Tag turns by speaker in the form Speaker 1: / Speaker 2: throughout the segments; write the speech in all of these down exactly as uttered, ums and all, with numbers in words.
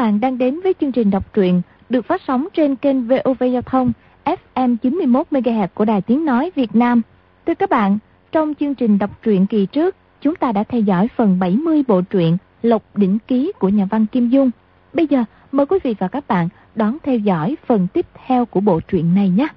Speaker 1: bạn đang đến với chương trình đọc truyện được phát sóng trên kênh vê o vê Giao thông ép em chín mươi mốt mê ga héc của Đài Tiếng Nói Việt Nam. Thưa các bạn, trong chương trình đọc truyện kỳ trước, chúng ta đã theo dõi phần bảy mươi bộ truyện Lộc Đỉnh Ký của nhà văn Kim Dung. Bây giờ, mời quý vị và các bạn đón theo dõi phần tiếp theo của bộ truyện này nhé.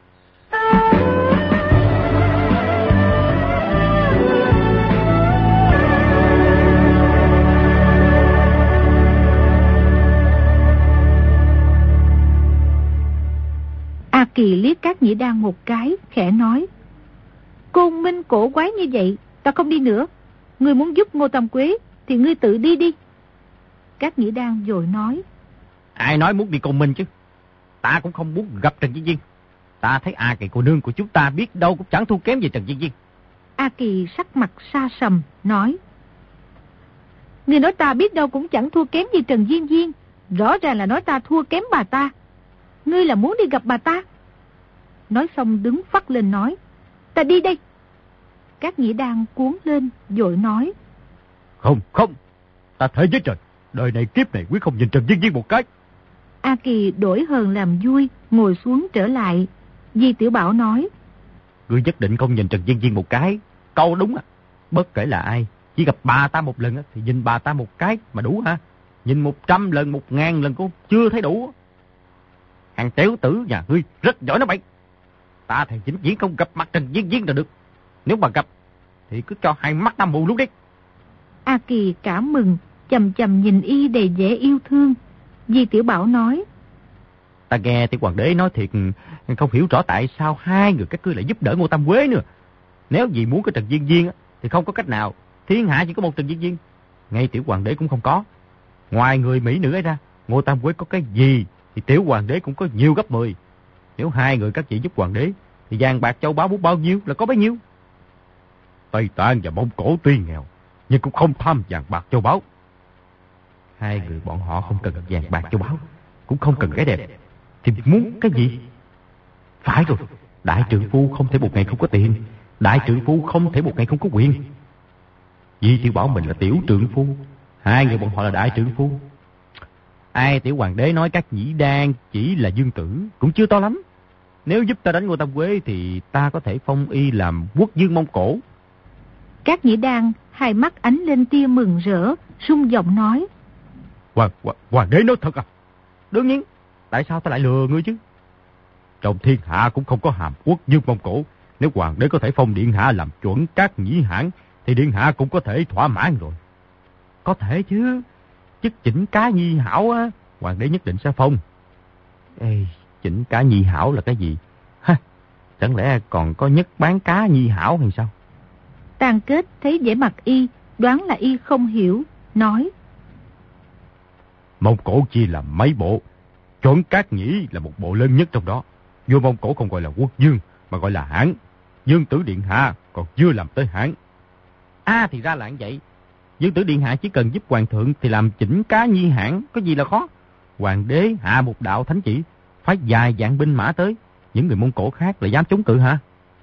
Speaker 2: A Kỳ liếc Cát Nhĩ Đan một cái, khẽ nói: Côn Minh cổ quái như vậy, ta không đi nữa. Ngươi muốn giúp Ngô Tam Quế thì ngươi tự đi đi. Cát Nhĩ Đan vội nói:
Speaker 3: Ai nói muốn đi Côn Minh chứ? Ta cũng không muốn gặp Trần Viên Viên. Ta thấy A Kỳ cô nương của chúng ta biết đâu cũng chẳng thua kém gì Trần Viên Viên.
Speaker 2: A Kỳ sắc mặt sa sầm, nói: Ngươi nói ta biết đâu cũng chẳng thua kém gì Trần Viên Viên. Rõ ràng là nói ta thua kém bà ta. Ngươi là muốn đi gặp bà ta. Nói xong đứng phắt lên nói: Ta đi đây. Cát Nhĩ Đan cuốn lên, vội nói:
Speaker 3: Không, không. Ta thề với trời, đời này kiếp này quyết không nhìn Trần Viên Viên một cái.
Speaker 2: A Kỳ đổi hờn làm vui, ngồi xuống trở lại. Di Tiểu Bảo nói:
Speaker 3: Ngươi nhất định không nhìn Trần Viên Viên một cái. Câu đúng à. Bất kể là ai, chỉ gặp bà ta một lần thì nhìn bà ta một cái mà đủ hả? Nhìn một trăm lần, một ngàn lần cũng chưa thấy đủ. Hàng tiểu tử nhà ngươi rất giỏi nói bậy. Ta thầy vĩnh viễn không gặp mặt Trần Viên Viên là được. Nếu mà gặp thì cứ cho hai mắt năm mù luôn đi.
Speaker 2: A Kỳ cảm mừng, chầm chầm nhìn y đầy vẻ yêu thương. Di Tiểu Bảo nói:
Speaker 3: Ta nghe Tiểu Hoàng đế nói thiệt, không hiểu rõ tại sao hai người các ngươi lại giúp đỡ Ngô Tam Quế nữa. Nếu vì muốn có Trần Viên Viên thì không có cách nào. Thiên hạ chỉ có một Trần Viên Viên, ngay Tiểu Hoàng đế cũng không có. Ngoài người mỹ nữ ấy ra, Ngô Tam Quế có cái gì thì Tiểu Hoàng đế cũng có nhiều gấp mười. Nếu hai người các chị giúp Hoàng đế thì vàng bạc châu báu muốn bao nhiêu là có bấy nhiêu. Tây Tạng và Mông Cổ tuy nghèo nhưng cũng không tham vàng bạc châu báu. Hai người bọn họ không cần vàng bạc châu báu, cũng không cần cái đẹp, thì muốn cái gì? Phải rồi, đại trượng phu không thể một ngày không có tiền, đại trượng phu không thể một ngày không có quyền. Di Tiểu Bảo mình là tiểu trượng phu, hai người bọn họ là đại trượng phu. Ai Tiểu Hoàng đế nói Cát Nhĩ Đan chỉ là dương tử cũng chưa to lắm. Nếu giúp ta đánh Ngô Tam Quế thì ta có thể phong y làm quốc vương Mông Cổ.
Speaker 2: Cát Nhĩ Đan hai mắt ánh lên tia mừng rỡ, rung giọng nói:
Speaker 3: Hoàng, Hoàng, Hoàng đế nói thật à? Đương nhiên, tại sao ta lại lừa ngươi chứ? Trong thiên hạ cũng không có hàm quốc vương Mông Cổ. Nếu Hoàng đế có thể phong điện hạ làm chuẩn Cát Nhĩ Hãn thì điện hạ cũng có thể thỏa mãn rồi. Có thể chứ. Chức chỉnh cá nhi hảo á, Hoàng đế nhất định sẽ phong. Ê, chỉnh cá nhi hảo là cái gì? Ha, chẳng lẽ còn có nhất bán cá nhi hảo hay sao?
Speaker 2: Tàn Kết thấy vẻ mặt y, đoán là y không hiểu, nói:
Speaker 3: Mông Cổ chia làm mấy bộ, chuẩn Cát Nhĩ là một bộ lớn nhất trong đó. Vua Mông Cổ không gọi là quốc vương mà gọi là hãn. Dương tử điện hạ còn chưa làm tới hãn. À thì ra là như vậy. Dương tử điện hạ chỉ cần giúp hoàng thượng thì làm chỉnh cá nhi hãn, có gì là khó. Hoàng đế hạ một đạo thánh chỉ, phái vài vạn binh mã tới, những người Mông Cổ khác là dám chống cự hả?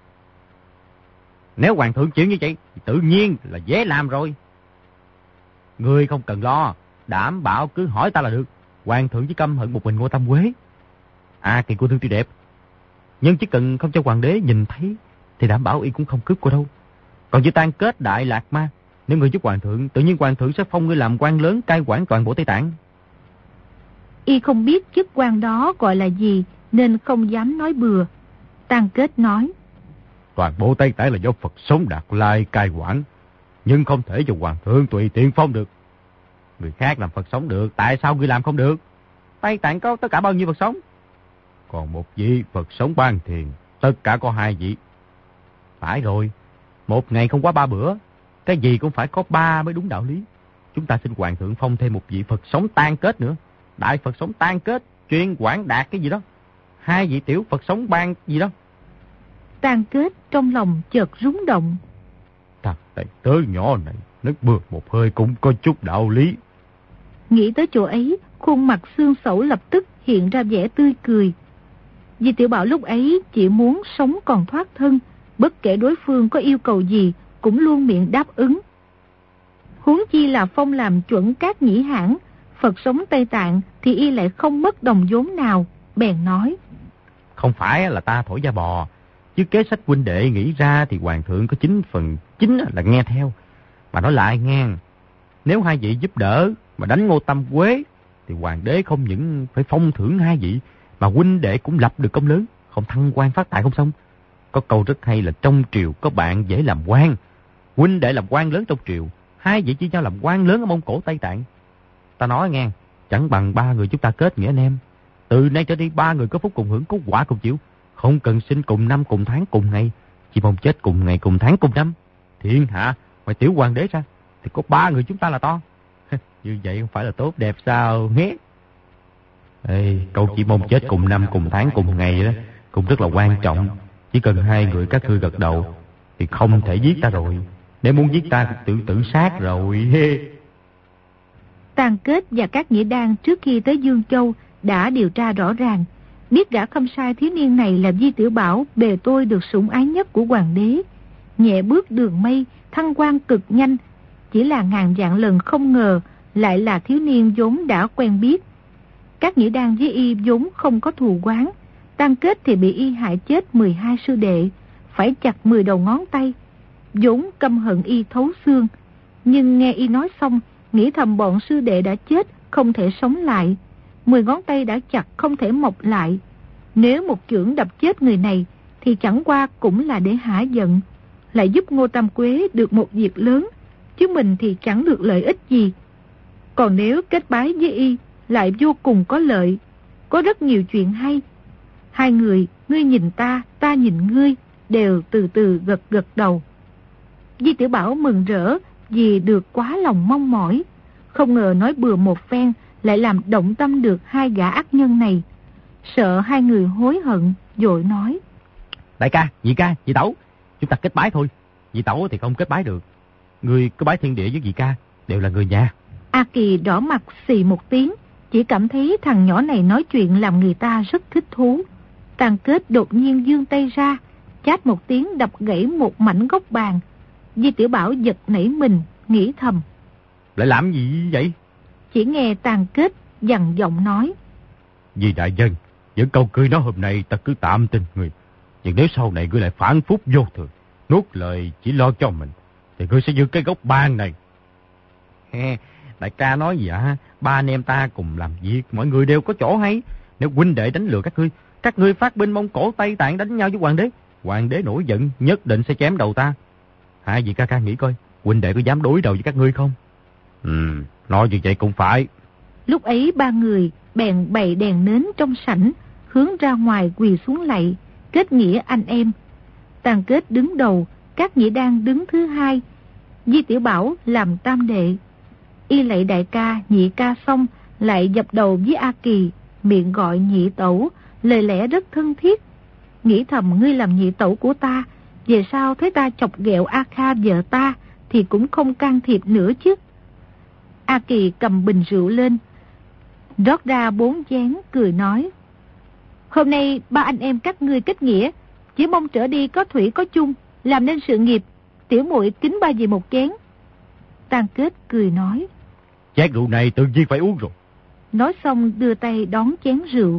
Speaker 3: Nếu hoàng thượng chịu như vậy thì tự nhiên là dễ làm rồi. Ngươi không cần lo, đảm bảo cứ hỏi ta là được. Hoàng thượng chỉ căm hận một mình Ngô Tam Quế. À Kỳ cô thương tuy đẹp, nhưng chỉ cần không cho hoàng đế nhìn thấy thì đảm bảo y cũng không cướp cô đâu. Còn với Tàn Kết Đại Lạc Ma, nếu ngươi giúp hoàng thượng, tự nhiên hoàng thượng sẽ phong ngươi làm quan lớn cai quản toàn bộ Tây Tạng.
Speaker 2: Y không biết chức quan đó gọi là gì nên không dám nói bừa. Tàn Kết nói:
Speaker 3: Toàn bộ Tây Tạng là do Phật sống Đạt Lai cai quản, nhưng không thể cho hoàng thượng tùy tiện phong được. Người khác làm Phật sống được, tại sao ngươi làm không được? Tây Tạng có tất cả bao nhiêu Phật sống? Còn một vị Phật sống Ban Thiền, tất cả có hai vị. Phải rồi, một ngày không quá ba bữa, cái gì cũng phải có ba mới đúng đạo lý. Chúng ta xin hoàng thượng phong thêm một vị Phật sống Tan Kết nữa. Đại Phật sống Tan Kết, chuyên quản đạt cái gì đó. Hai vị tiểu Phật sống Ban gì đó.
Speaker 2: Tàn Kết trong lòng chợt rúng động.
Speaker 3: Thằng đại tớ nhỏ này, nước bừa một hơi cũng có chút đạo lý.
Speaker 2: Nghĩ tới chỗ ấy, khuôn mặt xương sẩu lập tức hiện ra vẻ tươi cười. Di Tiểu Bảo lúc ấy chỉ muốn sống còn thoát thân, bất kể đối phương có yêu cầu gì cũng luôn miệng đáp ứng. Huống chi là phong làm chuẩn Cát Nhĩ Hãn, Phật sống Tây Tạng thì y lại không mất đồng vốn nào, bèn nói.
Speaker 3: Không phải là ta thổi da bò, chứ kế sách huynh đệ nghĩ ra thì hoàng thượng có chín phần chín là nghe theo. Mà nói lại nghe, nếu hai vị giúp đỡ mà đánh Ngô Tam Quế thì hoàng đế không những phải phong thưởng hai vị, mà huynh đệ cũng lập được công lớn, không thăng quan phát tài không xong. Có câu rất hay là trong triều có bạn dễ làm quan, huynh đệ làm quan lớn trong triều, hai vị chỉ nhau làm quan lớn ở Mông Cổ Tây Tạng. Ta nói nghe, chẳng bằng ba người chúng ta kết nghĩa anh em. Từ nay trở đi ba người có phúc cùng hưởng, có quả cùng chịu, không cần sinh cùng năm cùng tháng cùng ngày, chỉ mong chết cùng ngày cùng tháng cùng năm. Thiên hạ ngoài tiểu hoàng đế ra thì có ba người chúng ta là to. Như vậy không phải là tốt đẹp sao nghe? Ê, câu chỉ mong chết cùng năm cùng tháng cùng ngày đó cũng rất là quan trọng. Chỉ cần hai người các ngươi gật đầu thì không thể giết ta rồi. Nếu muốn giết ta thì tự tự sát rồi.
Speaker 2: Tàn Kết và các nghĩa đan trước khi tới Dương Châu đã điều tra rõ ràng, biết gã khâm sai thiếu niên này là Di Tiểu Bảo, bề tôi được sủng ái nhất của hoàng đế. Nhẹ bước đường mây, thăng quan cực nhanh, chỉ là ngàn vạn lần không ngờ lại là thiếu niên vốn đã quen biết. Các nghĩa đan với y vốn không có thù oán, Tàn Kết thì bị y hại chết mười hai sư đệ, phải chặt mười đầu ngón tay, vốn căm hận y thấu xương. Nhưng nghe y nói xong, nghĩ thầm bọn sư đệ đã chết, không thể sống lại, mười ngón tay đã chặt không thể mọc lại. Nếu một chưởng đập chết người này thì chẳng qua cũng là để hả giận, lại giúp Ngô Tam Quế được một việc lớn, chứ mình thì chẳng được lợi ích gì. Còn nếu kết bái với y lại vô cùng có lợi, có rất nhiều chuyện hay. Hai người, ngươi nhìn ta, ta nhìn ngươi, đều từ từ gật gật đầu. Di Tiểu Bảo mừng rỡ vì được quá lòng mong mỏi, không ngờ nói bừa một phen lại làm động tâm được hai gã ác nhân này. Sợ hai người hối hận, vội nói.
Speaker 3: Đại ca, nhị ca, nhị tẩu, chúng ta kết bái thôi. Nhị tẩu thì không kết bái được. Người cứ bái thiên địa với nhị ca, đều là người nhà.
Speaker 2: A Kỳ đỏ mặt xì một tiếng, chỉ cảm thấy thằng nhỏ này nói chuyện làm người ta rất thích thú. Tàn Kết đột nhiên giương tay ra, chát một tiếng đập gãy một mảnh góc bàn. Di Tiểu Bảo giật nảy mình, nghĩ thầm.
Speaker 3: Lại làm gì vậy?
Speaker 2: Chỉ nghe Tàn Kết dằn giọng nói.
Speaker 3: Vì đại dân, những câu cười nói hôm nay ta cứ tạm tin người. Nhưng nếu sau này ngươi lại phản phúc vô thường, nuốt lời chỉ lo cho mình, thì ngươi sẽ giữ cái gốc bàn này. He, đại ca nói gì ạ? Ba anh em ta cùng làm việc, mọi người đều có chỗ hay. Nếu huynh đệ đánh lừa các ngươi, các ngươi phát binh Mông Cổ Tây Tạng đánh nhau với hoàng đế, hoàng đế nổi giận nhất định sẽ chém đầu ta. Hai vị ca ca nghĩ coi, huynh đệ có dám đối đầu với các ngươi không? Ừ, nói như vậy cũng phải.
Speaker 2: Lúc ấy ba người bèn bày đèn nến trong sảnh, hướng ra ngoài quỳ xuống lạy, kết nghĩa anh em. Tàn Kết đứng đầu, các nghĩa đan đứng thứ hai, Di Tiểu Bảo làm tam đệ. Y lạy đại ca, nhị ca xong, lại dập đầu với A Kỳ, miệng gọi nhị tẩu, lời lẽ rất thân thiết. Nghĩ thầm ngươi làm nhị tẩu của ta, về sau thấy ta chọc ghẹo A Kha vợ ta thì cũng không can thiệp nữa chứ. A Kỳ cầm bình rượu lên, rót ra bốn chén, cười nói. Hôm nay ba anh em các ngươi kết nghĩa, chỉ mong trở đi có thủy có chung, làm nên sự nghiệp. Tiểu muội kính ba vị một chén. Tàn Kết cười nói.
Speaker 3: Chén rượu này tự nhiên phải uống rồi.
Speaker 2: Nói xong đưa tay đón chén rượu.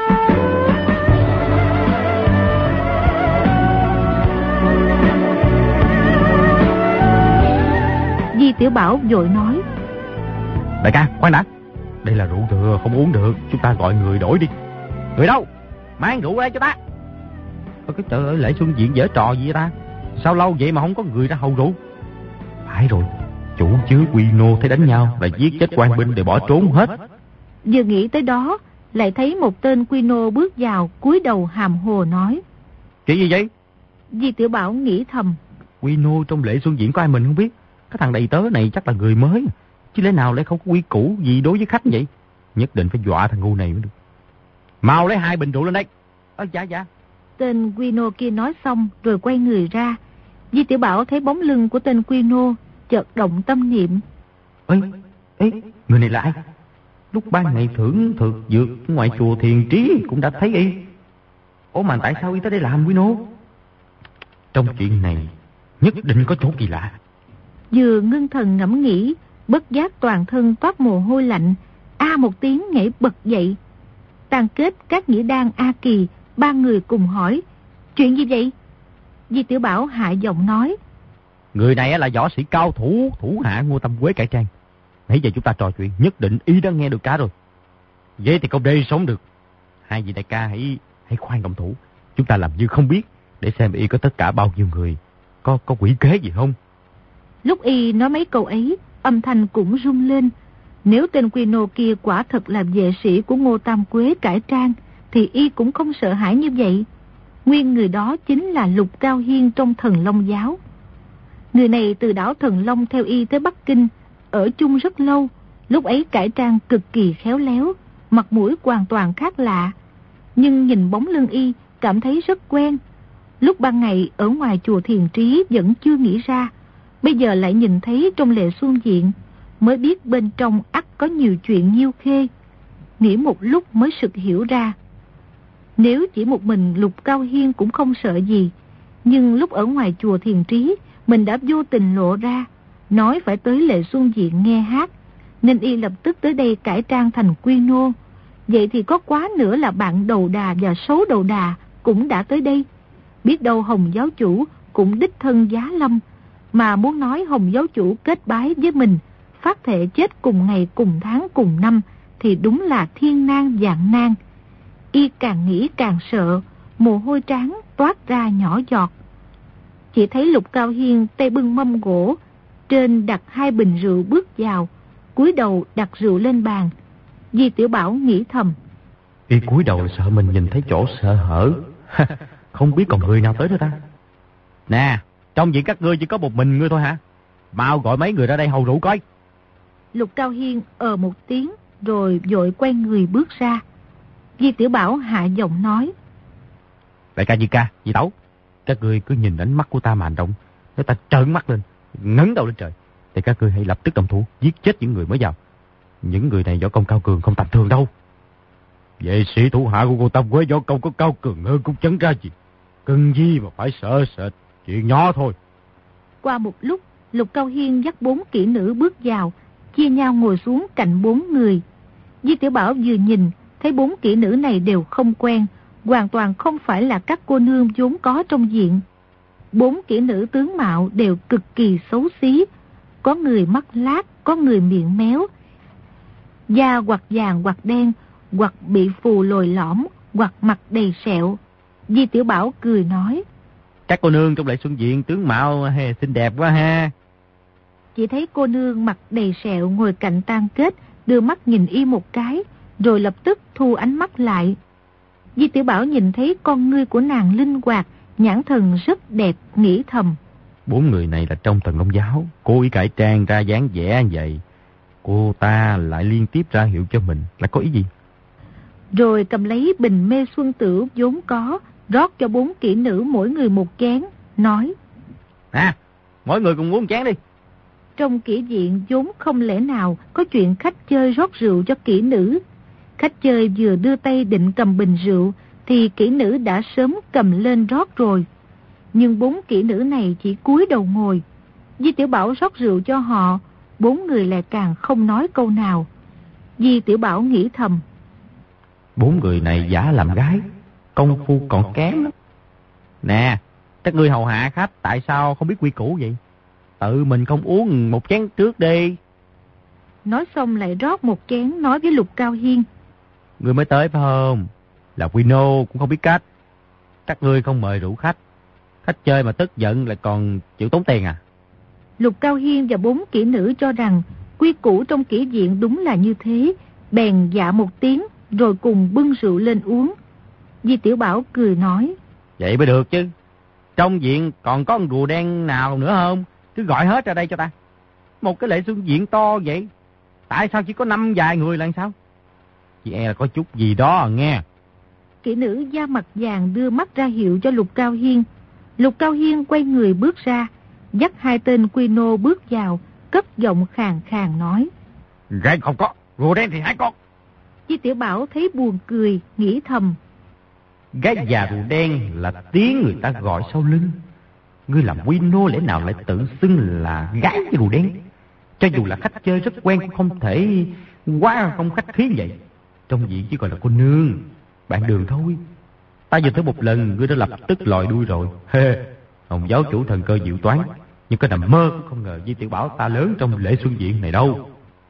Speaker 2: Di Tiểu Bảo vội nói.
Speaker 3: Đại ca, khoan đã. Đây là rượu thừa, không uống được. Chúng ta gọi người đổi đi. Người đâu? Mang rượu đây cho ta. Ôi cái trời ơi, Lễ Xuân Diện dở trò gì vậy ta? Sao lâu vậy mà không có người ra hầu rượu? Phải rồi, chủ chứa Quy Nô thấy đánh nhau là giết chết quan binh để bỏ trốn hết.
Speaker 2: Vừa nghĩ tới đó, lại thấy một tên Quy Nô bước vào, cúi đầu hàm hồ nói.
Speaker 3: Chuyện gì vậy?
Speaker 2: Di Tiểu Bảo nghĩ thầm.
Speaker 3: Quy Nô trong Lễ Xuân Diễn có ai mình không biết. Cái thằng đầy tớ này chắc là người mới, chứ lẽ nào lại không có quy củ gì đối với khách vậy? Nhất định phải dọa thằng ngu này mới được. Mau lấy hai bình rượu lên đây. Ơ dạ dạ.
Speaker 2: Tên Quy Nô kia nói xong rồi quay người ra. Di Tiểu Bảo thấy bóng lưng của tên Quy Nô, chợt động tâm niệm.
Speaker 3: Ê, ê, người này là ai? Lúc ban ngày thưởng thực dược ngoài chùa Thiền Trí cũng đã thấy y. Ủa mà tại sao y tới đây làm Quy Nô? Trong chuyện này nhất định có chỗ kỳ lạ.
Speaker 2: Vừa ngưng thần ngẫm nghĩ, bất giác toàn thân toát mồ hôi lạnh, a một tiếng nhảy bật dậy. Tàn Kết, Cát Nhĩ Đan, A Kỳ, ba người cùng hỏi, chuyện gì vậy? Di Tiểu Bảo hạ giọng nói,
Speaker 3: người này là võ sĩ cao thủ, thủ hạ Ngô Tam Quế cải trang. Nãy giờ chúng ta trò chuyện, nhất định y đã nghe được cả rồi. Vậy thì không để sống được. Hai vị đại ca hãy hãy khoan động thủ. Chúng ta làm như không biết, để xem y có tất cả bao nhiêu người, có có quỷ kế gì không.
Speaker 2: Lúc y nói mấy câu ấy, âm thanh cũng rung lên. Nếu tên Quy Nô kia quả thật là vệ sĩ của Ngô Tam Quế cải trang, thì y cũng không sợ hãi như vậy. Nguyên người đó chính là Lục Cao Hiên trong Thần Long giáo. Người này từ đảo Thần Long theo y tới Bắc Kinh, ở chung rất lâu. Lúc ấy cải trang cực kỳ khéo léo, mặt mũi hoàn toàn khác lạ. Nhưng nhìn bóng lưng y, cảm thấy rất quen. Lúc ban ngày ở ngoài chùa Thiền Trí vẫn chưa nghĩ ra, bây giờ lại nhìn thấy trong Lệ Xuân Diện, mới biết bên trong ắt có nhiều chuyện nhiêu khê. Nghĩ một lúc mới sực hiểu ra. Nếu chỉ một mình Lục Cao Hiên cũng không sợ gì, nhưng lúc ở ngoài chùa Thiền Trí, mình đã vô tình lộ ra, nói phải tới Lệ Xuân Diện nghe hát, nên y lập tức tới đây cải trang thành Quy Nô. Vậy thì có quá nữa là bạn đầu đà và xấu đầu đà cũng đã tới đây. Biết đâu Hồng giáo chủ cũng đích thân giá lâm, mà muốn nói Hồng giáo chủ kết bái với mình, phát thệ chết cùng ngày cùng tháng cùng năm, thì đúng là thiên nan vạn nan. Y càng nghĩ càng sợ, mồ hôi trán toát ra nhỏ giọt. Chỉ thấy Lục Cao Hiên tay bưng mâm gỗ, trên đặt hai bình rượu bước vào, cúi đầu đặt rượu lên bàn. Di Tiểu Bảo nghĩ thầm,
Speaker 3: y cúi đầu sợ mình nhìn thấy chỗ sợ hở. Không biết còn người nào tới nữa ta. Nè, trong viện các ngươi chỉ có một mình ngươi thôi hả? Mau gọi mấy người ra đây hầu rượu coi.
Speaker 2: Lục Cao Hiên ờ một tiếng, rồi vội quay người bước ra. Di Tiểu Bảo hạ giọng nói,
Speaker 3: đại ca, Di ca, Di Tẩu, các ngươi cứ nhìn ánh mắt của ta mà hành động. Nếu ta trợn mắt lên, ngẩng đầu lên trời, thì các ngươi hãy lập tức động thủ, giết chết những người mới vào. Những người này võ công cao cường không tầm thường đâu. Vệ sĩ thủ hạ của cô Tam Quế võ công có cao cường hơn cũng chẳng ra gì. Cần gì mà phải sợ sệt, chuyện nhỏ thôi.
Speaker 2: Qua một lúc, Lục Cao Hiên dắt bốn kỹ nữ bước vào, chia nhau ngồi xuống cạnh bốn người. Di Tiểu Bảo vừa nhìn, thấy bốn kỹ nữ này đều không quen, hoàn toàn không phải là các cô nương vốn có trong viện. Bốn kỹ nữ tướng mạo đều cực kỳ xấu xí, có người mắt lác, có người miệng méo, da hoặc vàng hoặc đen, hoặc bị phù lồi lõm, hoặc mặt đầy sẹo. Di Tiểu Bảo cười nói,
Speaker 3: các cô nương trong Lệ Xuân Diện tướng mạo he, xinh đẹp quá ha.
Speaker 2: Chỉ thấy cô nương mặt đầy sẹo ngồi cạnh Tàn Kết, đưa mắt nhìn y một cái, rồi lập tức thu ánh mắt lại. Di Tiểu Bảo nhìn thấy con ngươi của nàng linh hoạt, nhãn thần rất đẹp, nghĩ thầm,
Speaker 3: bốn người này là trong Thần Long giáo, cố ý cải trang ra dáng vẻ vậy. Cô ta lại liên tiếp ra hiệu cho mình, là có ý gì?
Speaker 2: Rồi cầm lấy bình mê xuân tửu vốn có, rót cho bốn kỹ nữ mỗi người một chén, nói,
Speaker 3: À, mỗi người cùng uống chén đi.
Speaker 2: Trong kỹ viện vốn không lẽ nào có chuyện khách chơi rót rượu cho kỹ nữ. Khách chơi vừa đưa tay định cầm bình rượu, thì kỹ nữ đã sớm cầm lên rót rồi. Nhưng bốn kỹ nữ này chỉ cúi đầu ngồi. Di Tiểu Bảo rót rượu cho họ, bốn người lại càng không nói câu nào. Di Tiểu Bảo nghĩ thầm,
Speaker 3: bốn người này giả làm gái, công phu còn kém lắm. Nè, các ngươi hầu hạ khách tại sao không biết quy củ vậy? Tự mình không uống một chén trước đi.
Speaker 2: Nói xong lại rót một chén, nói với Lục Cao Hiên,
Speaker 3: Người mới tới phải không? Là Quy Nô cũng không biết cách. Các ngươi không mời rượu khách, khách chơi mà tức giận lại còn chịu tốn tiền à?
Speaker 2: Lục Cao Hiên và bốn kỹ nữ cho rằng quy củ trong kỹ viện đúng là như thế, bèn dạ một tiếng, rồi cùng bưng rượu lên uống. Di Tiểu Bảo cười nói,
Speaker 3: Vậy mới được chứ. Trong viện còn có con rùa đen nào nữa không? Cứ gọi hết ra đây cho ta. Một cái Lệ Xuân Diện to vậy, tại sao chỉ có năm vài người là sao? Chị e là có chút gì đó à nghe.
Speaker 2: Kỹ nữ da mặt vàng đưa mắt ra hiệu cho Lục Cao Hiên. Lục Cao Hiên quay người bước ra, dắt hai tên Quy Nô bước vào, cất giọng khàn khàn nói,
Speaker 3: Gái không có, rùa đen thì hai con.
Speaker 2: Di Tiểu Bảo thấy buồn cười, nghĩ thầm,
Speaker 3: Gái già rùa đen là tiếng người ta gọi sau lưng. Ngươi làm Quy Nô lẽ nào lại tự xưng là gái rùa đen? Cho dù là khách chơi rất quen cũng không thể quá không khách khí vậy. Trong viện chỉ gọi là cô nương, bạn đường thôi. Ta vừa thử một lần, ngươi đã lập tức lòi đuôi rồi. Hê, ông giáo chủ thần cơ diệu toán, nhưng có nằm mơ cũng không ngờ Di Tiểu Bảo ta lớn trong lễ xuân viện này đâu.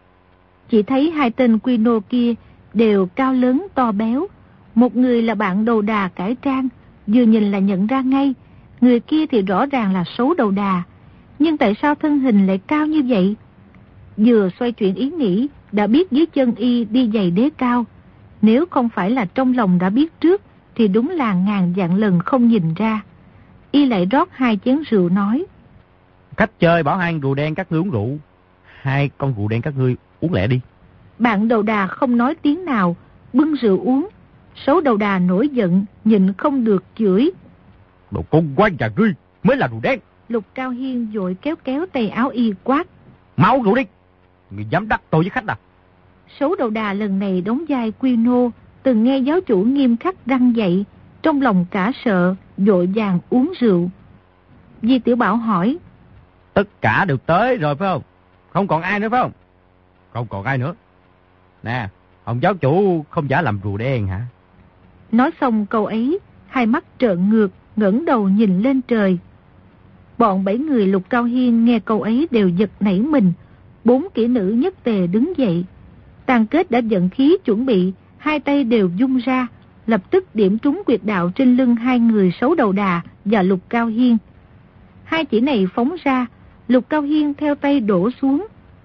Speaker 2: Chỉ thấy hai tên quy nô kia đều cao lớn to béo. Một người là bạn đầu đà cải trang, vừa nhìn là nhận ra ngay. Người kia thì rõ ràng là xấu đầu đà. Nhưng tại sao thân hình lại cao như vậy? Vừa xoay chuyển ý nghĩ, đã biết dưới chân y đi giày đế cao. Nếu không phải là trong lòng đã biết trước, thì đúng là ngàn vạn lần không nhìn ra. Y lại rót hai chén rượu nói:
Speaker 3: Khách chơi bảo hai rượu đen các ngươi uống rượu. Hai con rượu đen các ngươi uống lẹ đi.
Speaker 2: Bạn đầu đà không nói tiếng nào, bưng rượu uống. Xấu đầu đà nổi giận, nhịn không được chửi:
Speaker 3: Đồ con quái nhà ngươi mới là rượu đen.
Speaker 2: Lục Cao Hiên vội kéo kéo tay áo y quát:
Speaker 3: Mau rượu đi, ngươi dám đắc tội với khách à?
Speaker 2: Xấu đầu đà lần này đóng vai quy nô, từng nghe giáo chủ nghiêm khắc răn dạy, trong lòng cả sợ, vội vàng uống rượu. Di Tiểu Bảo hỏi:
Speaker 3: Tất cả đều tới rồi phải không? Không còn ai nữa phải không? Không còn ai nữa. Nè, ông giáo chủ không giả làm rùa đen hả?
Speaker 2: Nói xong câu ấy, hai mắt trợn ngược, ngẩng đầu nhìn lên trời. Bọn bảy người Lục Cao Hiên nghe câu ấy đều giật nảy mình. Bốn kỹ nữ nhất tề đứng dậy. Tàn Kết đã giận khí chuẩn bị, hai tay đều vung ra, lập tức điểm trúng quyệt đạo trên lưng hai người xấu đầu đà và Lục Cao Hiên. Hai chỉ này phóng ra, Lục Cao Hiên theo tay đổ xuống.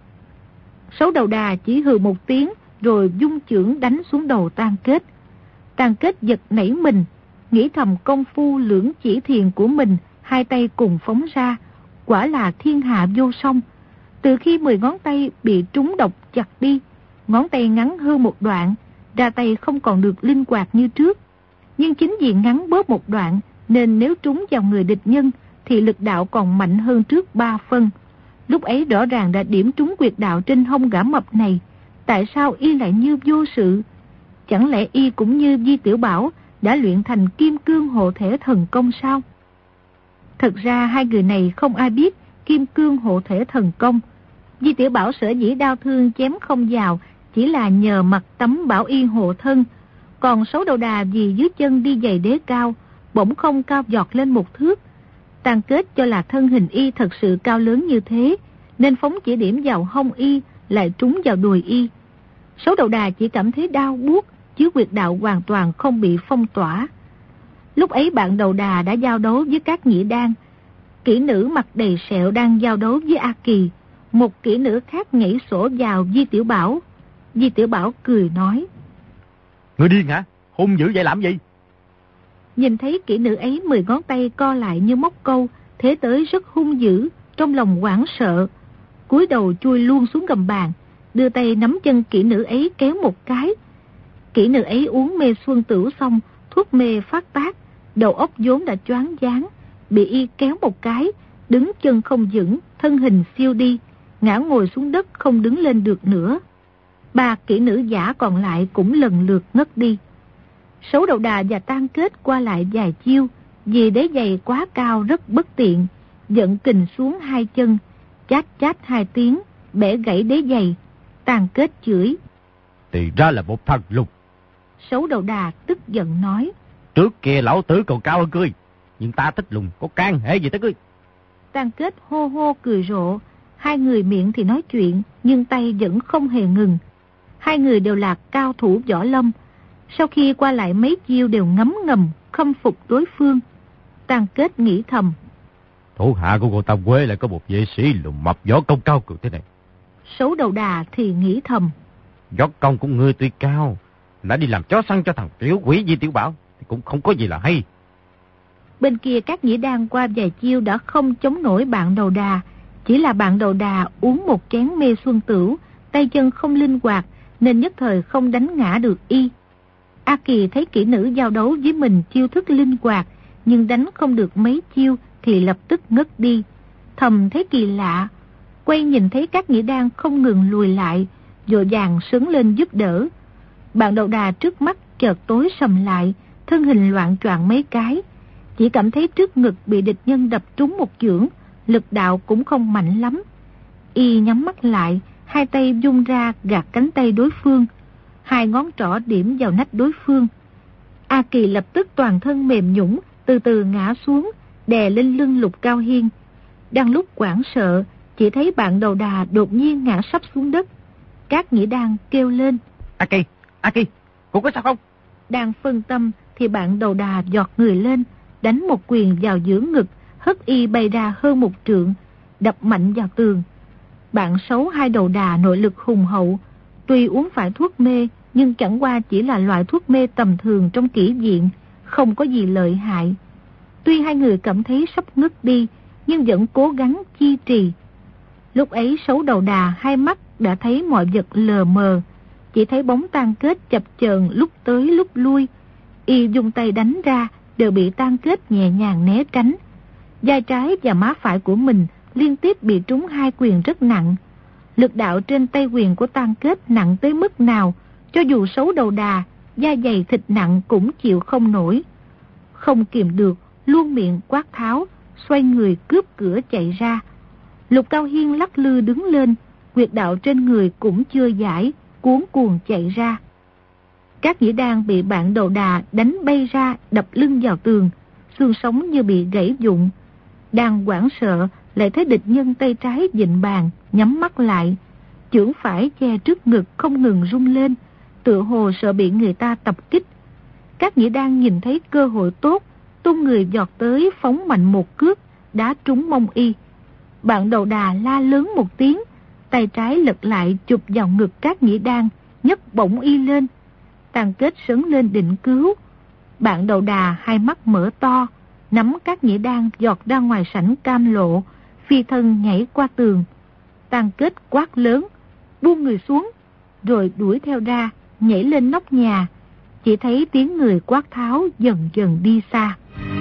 Speaker 2: Xấu đầu đà chỉ hừ một tiếng rồi dung chưởng đánh xuống đầu Tàn Kết. Tàn Kết giật nảy mình, nghĩ thầm công phu lưỡng chỉ thiền của mình, hai tay cùng phóng ra, quả là thiên hạ vô song. Từ khi mười ngón tay bị trúng độc chặt đi, ngón tay ngắn hơn một đoạn, ra tay không còn được linh hoạt như trước. Nhưng chính vì ngắn bớt một đoạn, nên nếu trúng vào người địch nhân, thì lực đạo còn mạnh hơn trước ba phân. Lúc ấy rõ ràng đã điểm trúng quyệt đạo trên hông gã mập này. Tại sao y lại như vô sự? Chẳng lẽ y cũng như Di Tiểu Bảo đã luyện thành kim cương hộ thể thần công sao? Thật ra hai người này không ai biết kim cương hộ thể thần công. Di Tiểu Bảo sở dĩ đao thương chém không vào chỉ là nhờ mặt tấm bảo y hộ thân. Còn xấu đầu đà vì dưới chân đi giày đế cao, bỗng không cao giọt lên một thước. Tàn Kết cho là thân hình y thật sự cao lớn như thế, nên phóng chỉ điểm vào hông y, lại trúng vào đùi y. Xấu đầu đà chỉ cảm thấy đau buốt, chứ quyệt đạo hoàn toàn không bị phong tỏa. Lúc ấy bạn đầu đà đã giao đấu với các nhĩ đan. Kỹ nữ mặt đầy sẹo đang giao đấu với A Kỳ. Một kỹ nữ khác nhảy sổ vào Di Tiểu Bảo. Di Tiểu Bảo cười nói:
Speaker 3: Ngươi điên hả? Hung dữ vậy làm gì?
Speaker 2: Nhìn thấy kỹ nữ ấy mười ngón tay co lại như móc câu, thế tới rất hung dữ, trong lòng hoảng sợ. Cúi đầu chui luôn xuống gầm bàn, đưa tay nắm chân kỹ nữ ấy kéo một cái. Kỹ nữ ấy uống mê xuân tửu xong, thuốc mê phát tác, đầu óc vốn đã choáng váng, bị y kéo một cái, đứng chân không vững, thân hình siêu đi, ngã ngồi xuống đất không đứng lên được nữa. Ba kỹ nữ giả còn lại cũng lần lượt ngất đi. Xấu đầu đà và Tàn Kết qua lại vài chiêu, vì đế giày quá cao rất bất tiện, giận kình xuống hai chân, chát chát hai tiếng, bẻ gãy đế giày. Tàn Kết chửi:
Speaker 3: Thì ra là một thằng lục.
Speaker 2: Xấu đầu đà tức giận nói:
Speaker 3: Trước kia lão tử còn cao hơn ngươi, nhưng ta thích lùng, có can hệ gì tới ngươi?
Speaker 2: Tàn Kết hô hô cười rộ. Hai người miệng thì nói chuyện, nhưng tay vẫn không hề ngừng. Hai người đều là cao thủ võ lâm. Sau khi qua lại mấy chiêu đều ngấm ngầm, khâm phục đối phương. Tàn Kết nghĩ thầm:
Speaker 3: Thủ hạ của cô Tam Quế lại có một vệ sĩ lùm mập võ công cao cường thế này.
Speaker 2: Xấu đầu đà thì nghĩ thầm:
Speaker 3: Võ công của ngươi tuy cao, đã đi làm chó săn cho thằng tiểu quỷ Di Tiểu Bảo thì cũng không có gì là hay.
Speaker 2: Bên kia các nhĩ đan qua vài chiêu đã không chống nổi bạn đầu đà. Chỉ là bạn đầu đà uống một chén mê xuân tửu, tay chân không linh hoạt, nên nhất thời không đánh ngã được y. A Kỳ thấy kỹ nữ giao đấu với mình chiêu thức linh hoạt, nhưng đánh không được mấy chiêu thì lập tức ngất đi. Thầm thấy kỳ lạ, quay nhìn thấy các nhĩ đan không ngừng lùi lại, vội vàng sấn lên giúp đỡ. Bạn đầu đà trước mắt chợt tối sầm lại, thân hình loạn choạng mấy cái, chỉ cảm thấy trước ngực bị địch nhân đập trúng một chưởng, lực đạo cũng không mạnh lắm. Y nhắm mắt lại, hai tay vung ra gạt cánh tay đối phương, hai ngón trỏ điểm vào nách đối phương. A Kỳ lập tức toàn thân mềm nhũn, từ từ ngã xuống, đè lên lưng Lục Cao Hiên. Đang lúc hoảng sợ, chỉ thấy bạn đầu đà đột nhiên ngã sắp xuống đất. Cát Nhĩ Đan kêu lên:
Speaker 3: A Kỳ, A Kỳ, cô có sao không?
Speaker 2: Đang phân tâm thì bạn đầu đà giọt người lên, đánh một quyền vào giữa ngực, hất y bay ra hơn một trượng, đập mạnh vào tường. Bạn xấu hai đầu đà nội lực hùng hậu, tuy uống phải thuốc mê nhưng chẳng qua chỉ là loại thuốc mê tầm thường trong kỹ viện, không có gì lợi hại. Tuy hai người cảm thấy sắp ngất đi nhưng vẫn cố gắng chi trì. Lúc ấy xấu đầu đà hai mắt đã thấy mọi vật lờ mờ, chỉ thấy bóng Tang Kết chập chờn lúc tới lúc lui. Y dùng tay đánh ra đều bị Tang Kết nhẹ nhàng né tránh. Vai trái và má phải của mình liên tiếp bị trúng hai quyền rất nặng. Lực đạo trên tay quyền của Tang Kết nặng tới mức nào, cho dù xấu đầu đà, da dày thịt nặng cũng chịu không nổi. Không kìm được, luôn miệng quát tháo, xoay người cướp cửa chạy ra. Lục Cao Hiên lắc lư đứng lên, huyệt đạo trên người cũng chưa giải, cuốn cuồng chạy ra. Cát Nhĩ Đan bị bạn đầu đà đánh bay ra, đập lưng vào tường, xương sống như bị gãy vụn. Đang hoảng sợ, lại thấy địch nhân tay trái vịn bàn, nhắm mắt lại, chưởng phải che trước ngực không ngừng rung lên, tựa hồ sợ bị người ta tập kích. Cát Nhĩ Đan nhìn thấy cơ hội tốt, tung người giọt tới phóng mạnh một cước, đá trúng mông y. Bạn đầu đà la lớn một tiếng, tay trái lật lại chụp vào ngực Cát Nhĩ Đan, nhấc bổng y lên. Tang Kết sấn lên định cứu. Bạn đầu đà hai mắt mở to, nắm Cát Nhĩ Đan giọt ra ngoài sảnh cam lộ, phi thân nhảy qua tường. Tang Kết quát lớn, buông người xuống, rồi đuổi theo ra, nhảy lên nóc nhà. Chỉ thấy tiếng người quát tháo dần dần đi xa.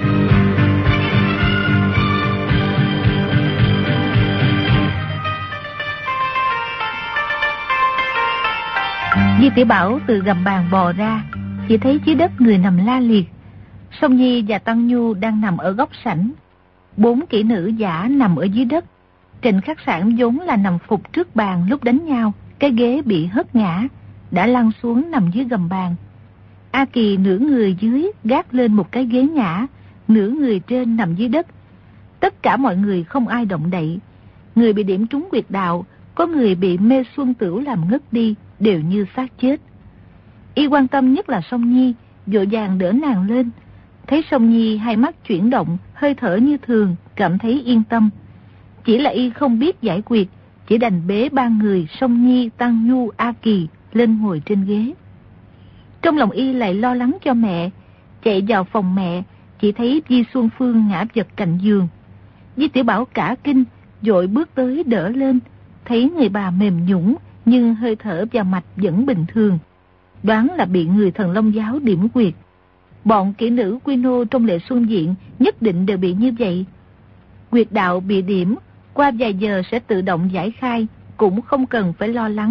Speaker 2: Di Tiểu Bảo từ gầm bàn bò ra, chỉ thấy dưới đất người nằm la liệt. Song Nhi và Tăng Nhu đang nằm ở góc sảnh. Bốn kỹ nữ giả nằm ở dưới đất. Trịnh Khắc Sản vốn là nằm phục trước bàn lúc đánh nhau, cái ghế bị hất ngã, đã lăn xuống nằm dưới gầm bàn. A Kỳ nửa người dưới gác lên một cái ghế ngã, nửa người trên nằm dưới đất. Tất cả mọi người không ai động đậy. Người bị điểm trúng huyệt đạo, có người bị mê xuân tửu làm ngất đi, đều như xác chết. Y quan tâm nhất là Song Nhi, vội vàng đỡ nàng lên. Thấy Song Nhi hai mắt chuyển động, hơi thở như thường, cảm thấy yên tâm. Chỉ là Y không biết giải quyết, chỉ đành bế ba người Song Nhi, Tăng Nhu, A Kỳ lên ngồi trên ghế. Trong lòng Y lại lo lắng cho mẹ, chạy vào phòng mẹ, chỉ thấy Di Xuân Phương ngã vật cạnh giường. Di Tiểu Bảo cả kinh, vội bước tới đỡ lên, thấy người bà mềm nhũn nhưng hơi thở và mạch vẫn bình thường, đoán là bị người Thần Long giáo điểm quyệt. Bọn kỹ nữ quy nô trong Lệ Xuân Viện nhất định đều bị như vậy. Quyệt đạo bị điểm, qua vài giờ sẽ tự động giải khai, cũng không cần phải lo lắng.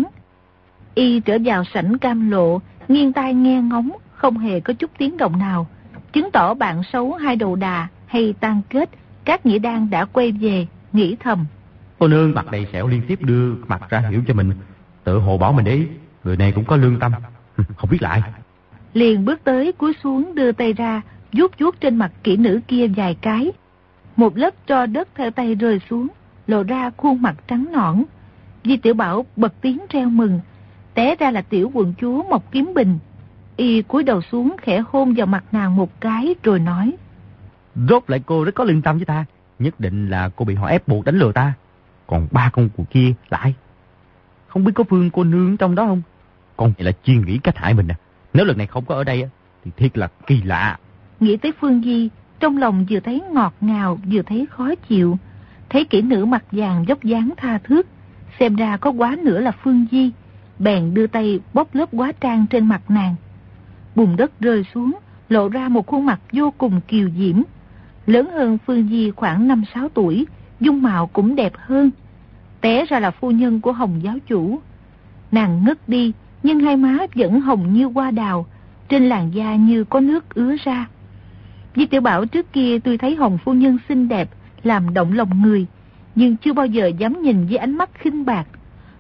Speaker 2: Y trở vào sảnh cam lộ, nghiêng tai nghe ngóng, không hề có chút tiếng động nào, chứng tỏ bạn xấu hai đầu đà hay Tang Kết, Cát Nhĩ Đan đã quay về, nghĩ thầm.
Speaker 3: Cô nương mặt đầy sẹo liên tiếp đưa mặt ra hiểu cho mình, tự hồ bảo mình đấy, người này cũng có lương tâm, không biết lại.
Speaker 2: Liền bước tới cúi xuống đưa tay ra, vuốt vuốt trên mặt kỹ nữ kia vài cái. Một lớp tro đất theo tay rơi xuống, lộ ra khuôn mặt trắng nõn. Di Tiểu Bảo bật tiếng reo mừng, té ra là tiểu quận chúa Mộc Kiếm Bình. Y cúi đầu xuống khẽ hôn vào mặt nàng một cái rồi nói:
Speaker 3: Rốt lại cô rất có lương tâm với ta, nhất định là cô bị họ ép buộc đánh lừa ta. Còn ba con của kia lại, không biết có Phương cô nương trong đó không? Con này là chuyên nghĩ cách hại mình à. Nếu lần này không có ở đây thì thiệt là kỳ lạ.
Speaker 2: Nghĩ tới Phương Di, trong lòng vừa thấy ngọt ngào vừa thấy khó chịu. Thấy kỹ nữ mặt vàng dốc dáng tha thước, xem ra có quá nữa là Phương Di, bèn đưa tay bóp lớp hóa trang trên mặt nàng. Bùn đất rơi xuống, lộ ra một khuôn mặt vô cùng kiều diễm, lớn hơn Phương Di khoảng năm sáu tuổi, dung mạo cũng đẹp hơn. Té ra là phu nhân của Hồng giáo chủ. Nàng ngất đi, nhưng hai má vẫn hồng như hoa đào, trên làn da như có nước ứa ra. Di Tiểu Bảo trước kia tuy thấy Hồng phu nhân xinh đẹp, làm động lòng người, nhưng chưa bao giờ dám nhìn với ánh mắt khinh bạc.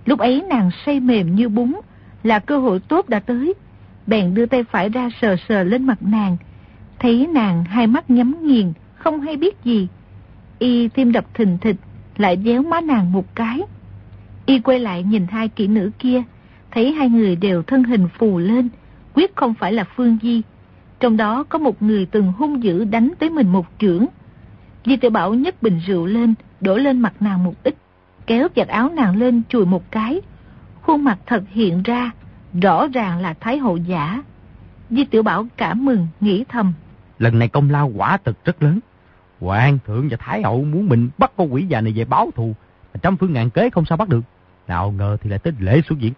Speaker 2: Lúc ấy nàng say mềm như bún, là cơ hội tốt đã tới. Bèn đưa tay phải ra sờ sờ lên mặt nàng. Thấy nàng hai mắt nhắm nghiền, không hay biết gì. Y tim đập thình thịch, lại déo má nàng một cái. Y quay lại nhìn hai kỹ nữ kia, thấy hai người đều thân hình phù lên, quyết không phải là Phương Di. Trong đó có một người từng hung dữ đánh tới mình một chưởng. Di Tiểu Bảo nhấc bình rượu lên, đổ lên mặt nàng một ít, kéo giặt áo nàng lên chùi một cái. Khuôn mặt thật hiện ra, rõ ràng là Thái hậu giả. Di Tiểu Bảo cảm mừng, nghĩ thầm:
Speaker 3: lần này công lao quả thực rất lớn. Hoàng thượng và Thái hậu muốn mình bắt con quỷ già này về báo thù, trăm phương ngàn kế không sao bắt được. Nào ngờ thì lại tới lễ xuất diễn.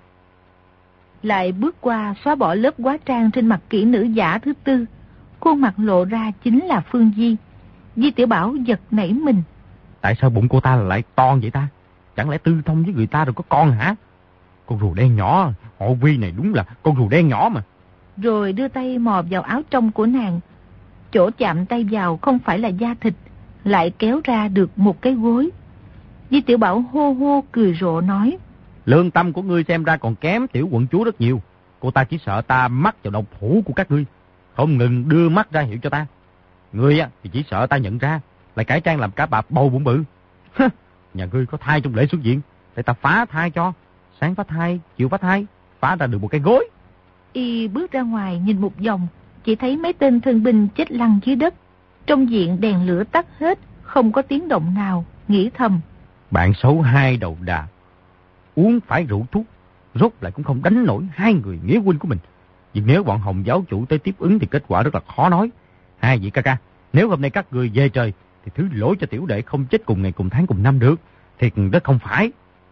Speaker 2: Lại bước qua xóa bỏ lớp hóa trang trên mặt kỹ nữ giả thứ tư. Khuôn mặt lộ ra chính là Phương Di. Di Tiểu Bảo giật nảy mình.
Speaker 3: Tại sao bụng cô ta lại to vậy ta? Chẳng lẽ tư thông với người ta rồi có con hả? Con rùa đen nhỏ, họ Vi này đúng là con rùa đen nhỏ mà.
Speaker 2: Rồi đưa tay mò vào áo trong của nàng. Chỗ chạm tay vào không phải là da thịt, lại kéo ra được một cái gối. Di Tiểu Bảo hô hô cười rộ nói:
Speaker 3: lương tâm của ngươi xem ra còn kém tiểu quận chúa rất nhiều. Cô ta chỉ sợ ta mắc vào độc thủ của các ngươi, không ngừng đưa mắt ra hiệu cho ta. Ngươi á thì chỉ sợ ta nhận ra, lại cải trang làm cả bà bầu bụng bự. Nhà ngươi có thai trong lễ xuất viện, để ta phá thai cho. Sáng phá thai, chiều phá thai, phá ra được một cái gối.
Speaker 2: Y bước ra ngoài nhìn một vòng, chỉ thấy mấy tên thân binh chết lăn dưới đất. Trong viện đèn lửa tắt hết, không có tiếng động nào, nghĩ thầm:
Speaker 3: bạn xấu hai đầu đà, uống phải rượu thuốc, rốt lại cũng không đánh nổi hai người nghĩa huynh của mình. Vì nếu bọn Hồng giáo chủ tới tiếp ứng thì kết quả rất là khó nói. Hai vị ca ca, nếu hôm nay các người về trời thì thứ lỗi cho tiểu đệ không chết cùng ngày cùng tháng cùng năm được, thiệt rất không phải.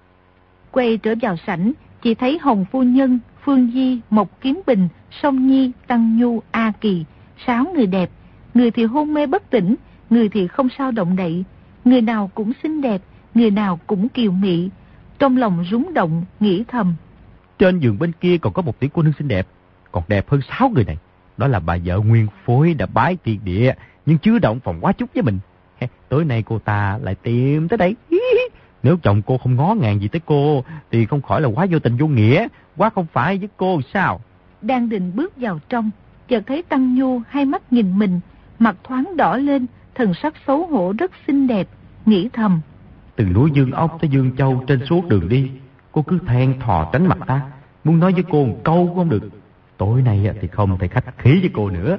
Speaker 2: Quay trở vào sảnh, chỉ thấy Hồng phu nhân, Phương Di, Mộc Kiếm Bình, Song Nhi, Tăng Nhu, A Kỳ, sáu người đẹp. Người thì hôn mê bất tỉnh, người thì không sao động đậy. Người nào cũng xinh đẹp, người nào cũng kiều mị. Trong lòng rúng động, nghĩ thầm:
Speaker 3: trên giường bên kia còn có một tiểu cô nương xinh đẹp, còn đẹp hơn sáu người này. Đó là bà vợ nguyên phối đã bái tiền địa, nhưng chưa động phòng quá chút với mình. Tối nay cô ta lại tìm tới đây. Nếu chồng cô không ngó ngàng gì tới cô thì không khỏi là quá vô tình vô nghĩa, quá không phải với cô sao.
Speaker 2: Đang định bước vào trong, chợt thấy Tăng Nhu hai mắt nhìn mình, mặt thoáng đỏ lên, thần sắc xấu hổ rất xinh đẹp, nghĩ thầm:
Speaker 3: từ núi Dương Ốc tới Dương Châu trên suốt đường đi, cô cứ than thò tránh mặt ta, muốn nói với cô một câu cũng không được. Tối nay thì không thể khách khí với cô nữa.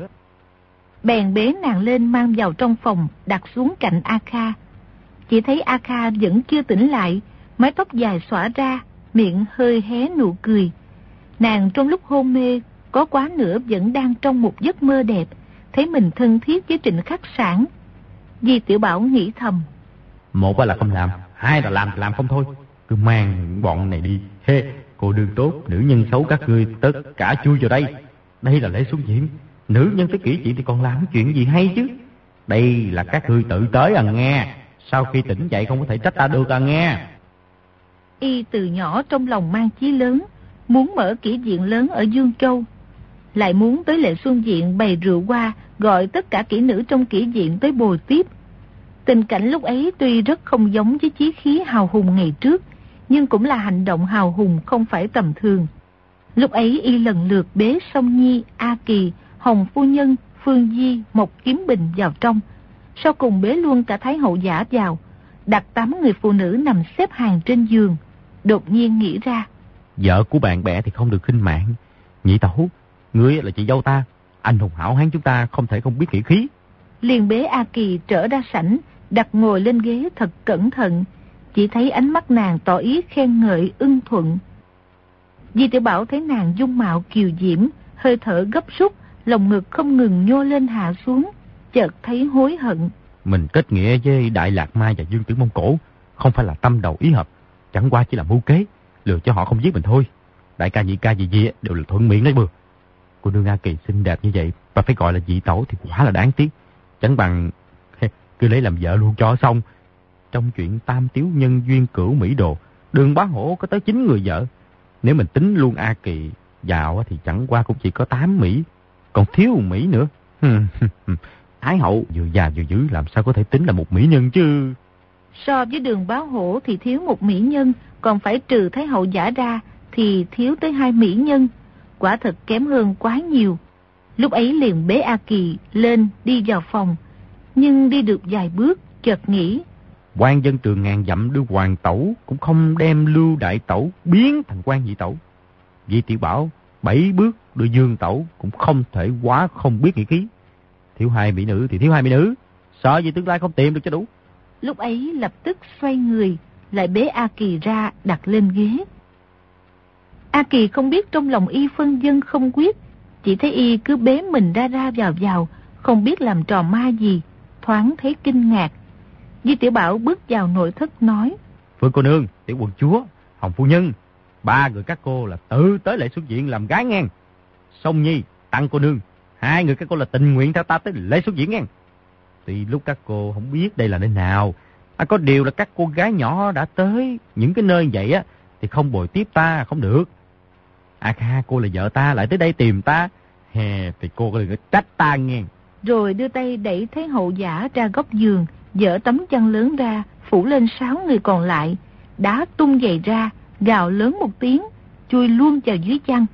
Speaker 2: Bèn bế nàng lên mang vào trong phòng, đặt xuống cạnh A Kha. Chỉ thấy A Kha vẫn chưa tỉnh lại, mái tóc dài xõa ra, miệng hơi hé nụ cười. Nàng trong lúc hôn mê, có quá nữa vẫn đang trong một giấc mơ đẹp, thấy mình thân thiết với Trịnh Khắc Sản. Di Tiểu Bảo nghĩ thầm:
Speaker 3: một là không làm, hai là làm làm không thôi. Cứ mang bọn này đi. Hê, cô đương tốt, nữ nhân xấu các ngươi tất cả chui vào đây. Đây là lễ xuống diễn, nữ nhân tới kỹ chuyện thì còn làm chuyện gì hay chứ. Đây là các ngươi tự tới à nghe. Sau khi tỉnh dậy không có thể trách ta được à nghe.
Speaker 2: Y từ nhỏ trong lòng mang chí lớn, muốn mở kỹ viện lớn ở Dương Châu, lại muốn tới lễ xuân viện bày rượu hoa, gọi tất cả kỹ nữ trong kỹ viện tới bồi tiếp. Tình cảnh lúc ấy tuy rất không giống với chí khí hào hùng ngày trước, nhưng cũng là hành động hào hùng không phải tầm thường. Lúc ấy y lần lượt bế Song Nhi, A Kỳ, Hồng phu nhân, Phương Di, Mộc Kiếm Bình vào trong, sau cùng bế luôn cả Thái hậu giả vào, đặt tám người phụ nữ nằm xếp hàng trên giường. Đột nhiên nghĩ ra:
Speaker 3: vợ của bạn bè thì không được khinh mạng. Nhị tẩu, ngươi là chị dâu ta, anh hùng hảo hán chúng ta không thể không biết nghĩa khí.
Speaker 2: Liền bế A Kỳ trở ra sảnh, đặt ngồi lên ghế thật cẩn thận. Chỉ thấy ánh mắt nàng tỏ ý khen ngợi ưng thuận. Di Tiểu Bảo thấy nàng dung mạo kiều diễm, hơi thở gấp rút, lòng ngực không ngừng nhô lên hạ xuống, chợt thấy hối hận.
Speaker 3: Mình kết nghĩa với Đại Lạc Mai và Dương Tử Mông Cổ không phải là tâm đầu ý hợp, chẳng qua chỉ là mưu kế lừa cho họ không giết mình thôi. Đại ca nhị ca gì gì đều là thuận miệng nói bừa. Cô nương A Kỳ xinh đẹp như vậy và phải gọi là dị tẩu thì quá là đáng tiếc. Chẳng bằng cứ lấy làm vợ luôn cho xong. Trong chuyện tam tiếu nhân duyên cửu mỹ đồ, Đường Bá Hổ có tới chín người vợ. Nếu mình tính luôn A Kỳ vào thì chẳng qua cũng chỉ có tám mỹ, còn thiếu một mỹ nữa. Thái hậu vừa già vừa dữ làm sao có thể tính là một mỹ nhân chứ.
Speaker 2: So với Đường Bá Hổ thì thiếu một mỹ nhân, còn phải trừ Thái hậu giả ra thì thiếu tới hai mỹ nhân. Quả thật kém hơn quá nhiều. Lúc ấy liền bế A Kỳ lên đi vào phòng, nhưng đi được vài bước chợt nghĩ.
Speaker 3: Quan dân trường ngàn dặm đưa hoàng tẩu, cũng không đem Lưu đại tẩu biến thành quan nhị tẩu. Vì Tiểu Bảo bảy bước đưa Dương tẩu cũng không thể quá không biết nghĩ khí. Thiếu hai mỹ nữ thì thiếu hai mỹ nữ, sợ gì tương lai không tìm được cho đủ.
Speaker 2: Lúc ấy lập tức xoay người, lại bế A Kỳ ra đặt lên ghế. A Kỳ không biết trong lòng y phân vân không quyết, chỉ thấy y cứ bế mình ra ra vào vào, không biết làm trò ma gì, thoáng thấy kinh ngạc. Di Tiểu Bảo bước vào nội thất nói.
Speaker 3: Phương cô nương, Tiểu quận chúa, Hồng phu nhân, ba người các cô là tự tới lễ xuất diện làm gái ngang. Song Nhi, Tăng cô nương, hai người các cô là tình nguyện theo ta tới lễ xuất diễn ngang. Tuy lúc các cô không biết đây là nơi nào, à, có điều là các cô gái nhỏ đã tới những cái nơi vậy á thì không bồi tiếp ta không được. À Kha, cô là vợ ta lại tới đây tìm ta, hè thì cô có đừng trách ta nghe.
Speaker 2: Rồi đưa tay đẩy Thái hậu giả ra góc giường, dỡ tấm chăn lớn ra, phủ lên sáu người còn lại, đá tung giày ra, gào lớn một tiếng, chui luôn vào dưới chăn.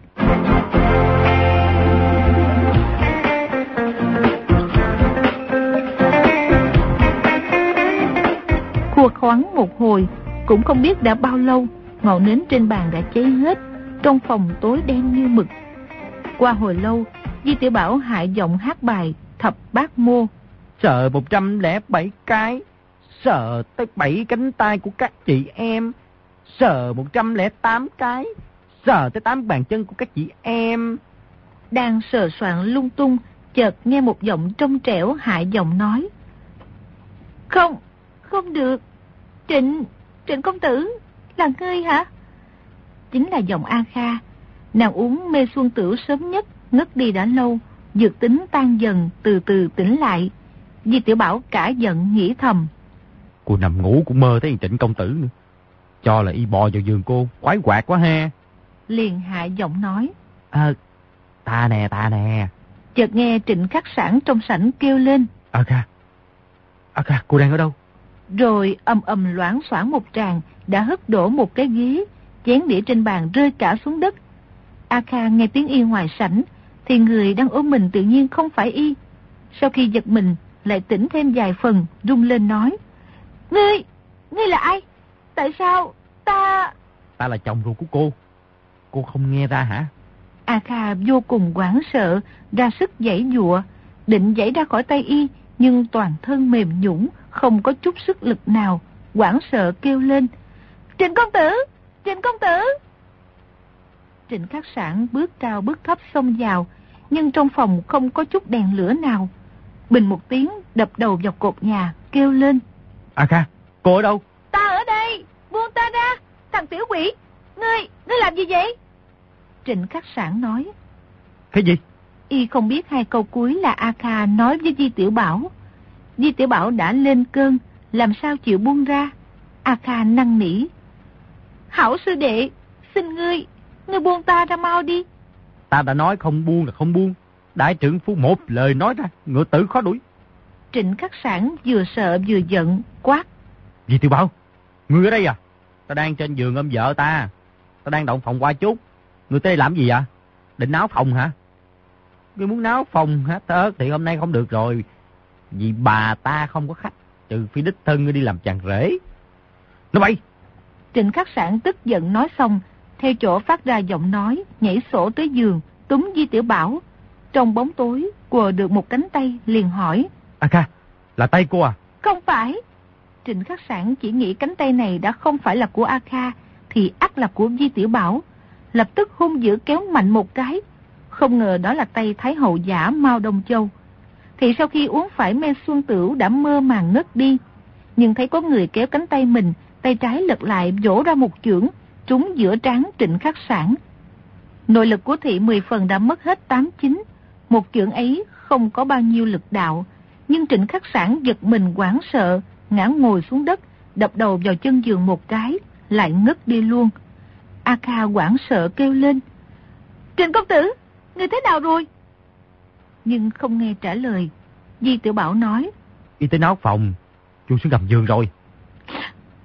Speaker 2: Khua khoắn một hồi, cũng không biết đã bao lâu, ngọn nến trên bàn đã cháy hết, trong phòng tối đen như mực. Qua hồi lâu, Di Tiểu Bảo hạ giọng hát bài Thập Bát Mô.
Speaker 3: Sợ một trăm lẻ bảy cái, sợ tới bảy cánh tay của các chị em, sợ một trăm lẻ tám cái, sợ tới tám bàn chân của các chị em.
Speaker 2: Đang sờ soạn lung tung, chợt nghe một giọng trong trẻo hạ giọng nói. Không, không được. Trịnh, Trịnh công tử, là ngươi hả? Chính là giọng A Kha. Nàng uống mê xuân tửu sớm nhất, ngất đi đã lâu, dược tính tan dần, từ từ tỉnh lại. Di Tiểu Bảo cả giận nghĩ thầm.
Speaker 3: Cô nằm ngủ cũng mơ thấy Trịnh công tử nữa, cho là y bò vào giường cô, quái quạt quá ha.
Speaker 2: Liền hạ giọng nói.
Speaker 3: À, ta nè, ta nè.
Speaker 2: Chợt nghe Trịnh Khắc Sản trong sảnh kêu lên.
Speaker 3: A Kha, A Kha, cô đang ở đâu?
Speaker 2: Rồi ầm ầm loảng xoảng một tràng, đã hất đổ một cái ghế, chén đĩa trên bàn rơi cả xuống đất. A Kha nghe tiếng y ngoài sảnh, thì người đang ôm mình tự nhiên không phải y. Sau khi giật mình, lại tỉnh thêm vài phần, rung lên nói. Ngươi, ngươi là ai? Tại sao ta...
Speaker 3: Ta là chồng ruột của cô. Cô không nghe ra hả?
Speaker 2: A Kha vô cùng hoảng sợ, ra sức giãy giụa, định giãy ra khỏi tay y, nhưng toàn thân mềm nhũn, không có chút sức lực nào, hoảng sợ kêu lên. Trịnh công tử, Trịnh công tử. Trịnh Khắc Sản bước cao bước thấp xông vào, nhưng trong phòng không có chút đèn lửa nào. Bình một tiếng đập đầu vào cột nhà, kêu lên.
Speaker 3: A Kha, cô ở đâu?
Speaker 2: Ta ở đây, buông ta ra, thằng tiểu quỷ, ngươi, ngươi làm gì vậy? Trịnh Khắc Sản nói.
Speaker 3: Cái gì?
Speaker 2: Y không biết hai câu cuối là A Kha nói với Di Tiểu Bảo. Di Tiểu Bảo đã lên cơn, làm sao chịu buông ra. A Kha năn nỉ. Hảo sư đệ, xin ngươi, ngươi buông ta ra mau đi.
Speaker 3: Ta đã nói không buông là không buông. Đại trưởng phu một lời nói ra, ngựa tử khó đuổi.
Speaker 2: Trịnh Khắc Sản vừa sợ vừa giận, quát.
Speaker 3: Di Tiểu Bảo, ngươi ở đây à? Ta đang trên giường ôm vợ ta. Ta đang động phòng qua chút. Ngươi tới đây làm gì vậy? Định náo phòng hả? Ngươi muốn náo phòng hả? Tớ thì hôm nay không được rồi. Vì bà ta không có khách, trừ phi đích thân ngươi đi làm chàng rể. Nó bay!
Speaker 2: Trịnh Khắc Sản tức giận nói xong, theo chỗ phát ra giọng nói, nhảy sổ tới giường, túm Di Tiểu Bảo. Trong bóng tối, quờ được một cánh tay, liền hỏi.
Speaker 3: A Kha, là tay cô à?
Speaker 2: Không phải. Trịnh Khắc Sản chỉ nghĩ cánh tay này đã không phải là của A Kha, thì ắt là của Di Tiểu Bảo. Lập tức hung dữ kéo mạnh một cái. Không ngờ đó là tay Thái hậu giả Mao Đông Châu. Thì sau khi uống phải men xuân tửu đã mơ màng ngất đi. Nhưng thấy có người kéo cánh tay mình, tay trái lật lại vỗ ra một chưởng, trúng giữa trán Trịnh Khắc Sản. Nội lực của thị mười phần đã mất hết tám chín. Một chưởng ấy không có bao nhiêu lực đạo, nhưng Trịnh Khắc Sản giật mình hoảng sợ, ngã ngồi xuống đất, đập đầu vào chân giường một cái, lại ngất đi luôn. A Kha hoảng sợ kêu lên. Trịnh công tử, người thế nào rồi? Nhưng không nghe trả lời. Di Tiểu Bảo nói.
Speaker 3: Y tới náo phòng, chui xuống gầm giường rồi.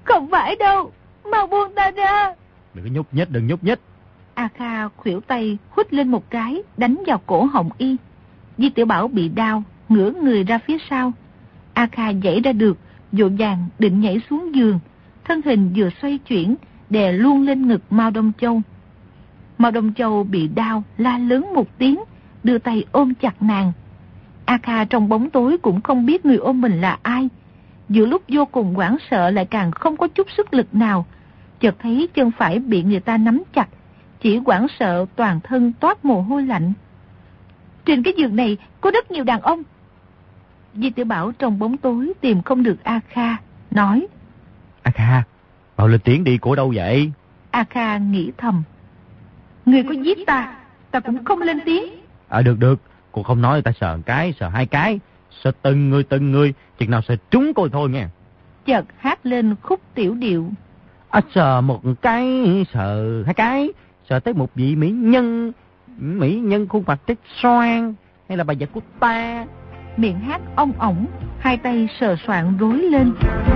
Speaker 2: Không phải đâu, mau buông ta ra.
Speaker 3: Đừng nhúc nhích, đừng nhúc nhích.
Speaker 2: A Kha khuỷu tay hút lên một cái, đánh vào cổ họng y. Di Tiểu Bảo bị đau, ngửa người ra phía sau. A Kha giãy ra được, vội vàng định nhảy xuống giường. Thân hình vừa xoay chuyển, đè luôn lên ngực Mao Đông Châu. Mao Đông Châu bị đau, la lớn một tiếng, đưa tay ôm chặt nàng. A Kha trong bóng tối cũng không biết người ôm mình là ai. Giữa lúc vô cùng hoảng sợ lại càng không có chút sức lực nào. Chợt thấy chân phải bị người ta nắm chặt, chỉ hoảng sợ toàn thân toát mồ hôi lạnh. Trên cái giường này có rất nhiều đàn ông. Di Tiểu Bảo trong bóng tối tìm không được A Kha, nói:
Speaker 3: A Kha, bảo lên tiếng đi, của đâu vậy?
Speaker 2: A Kha nghĩ thầm: người có giết ta, ta cũng không lên tiếng.
Speaker 3: À được được, cô không nói ta sờ một cái, sờ hai cái, sờ từng người từng người, chừng nào sờ trúng cô thôi nghe.
Speaker 2: Chợt hát lên khúc tiểu điệu:
Speaker 3: À, sờ một cái, sờ hai cái, sờ tới một vị mỹ nhân, mỹ nhân khuôn mặt trích xoan, hay là bà vợ của ta.
Speaker 2: Miệng hát ong ổng, hai tay sờ soạn rối lên.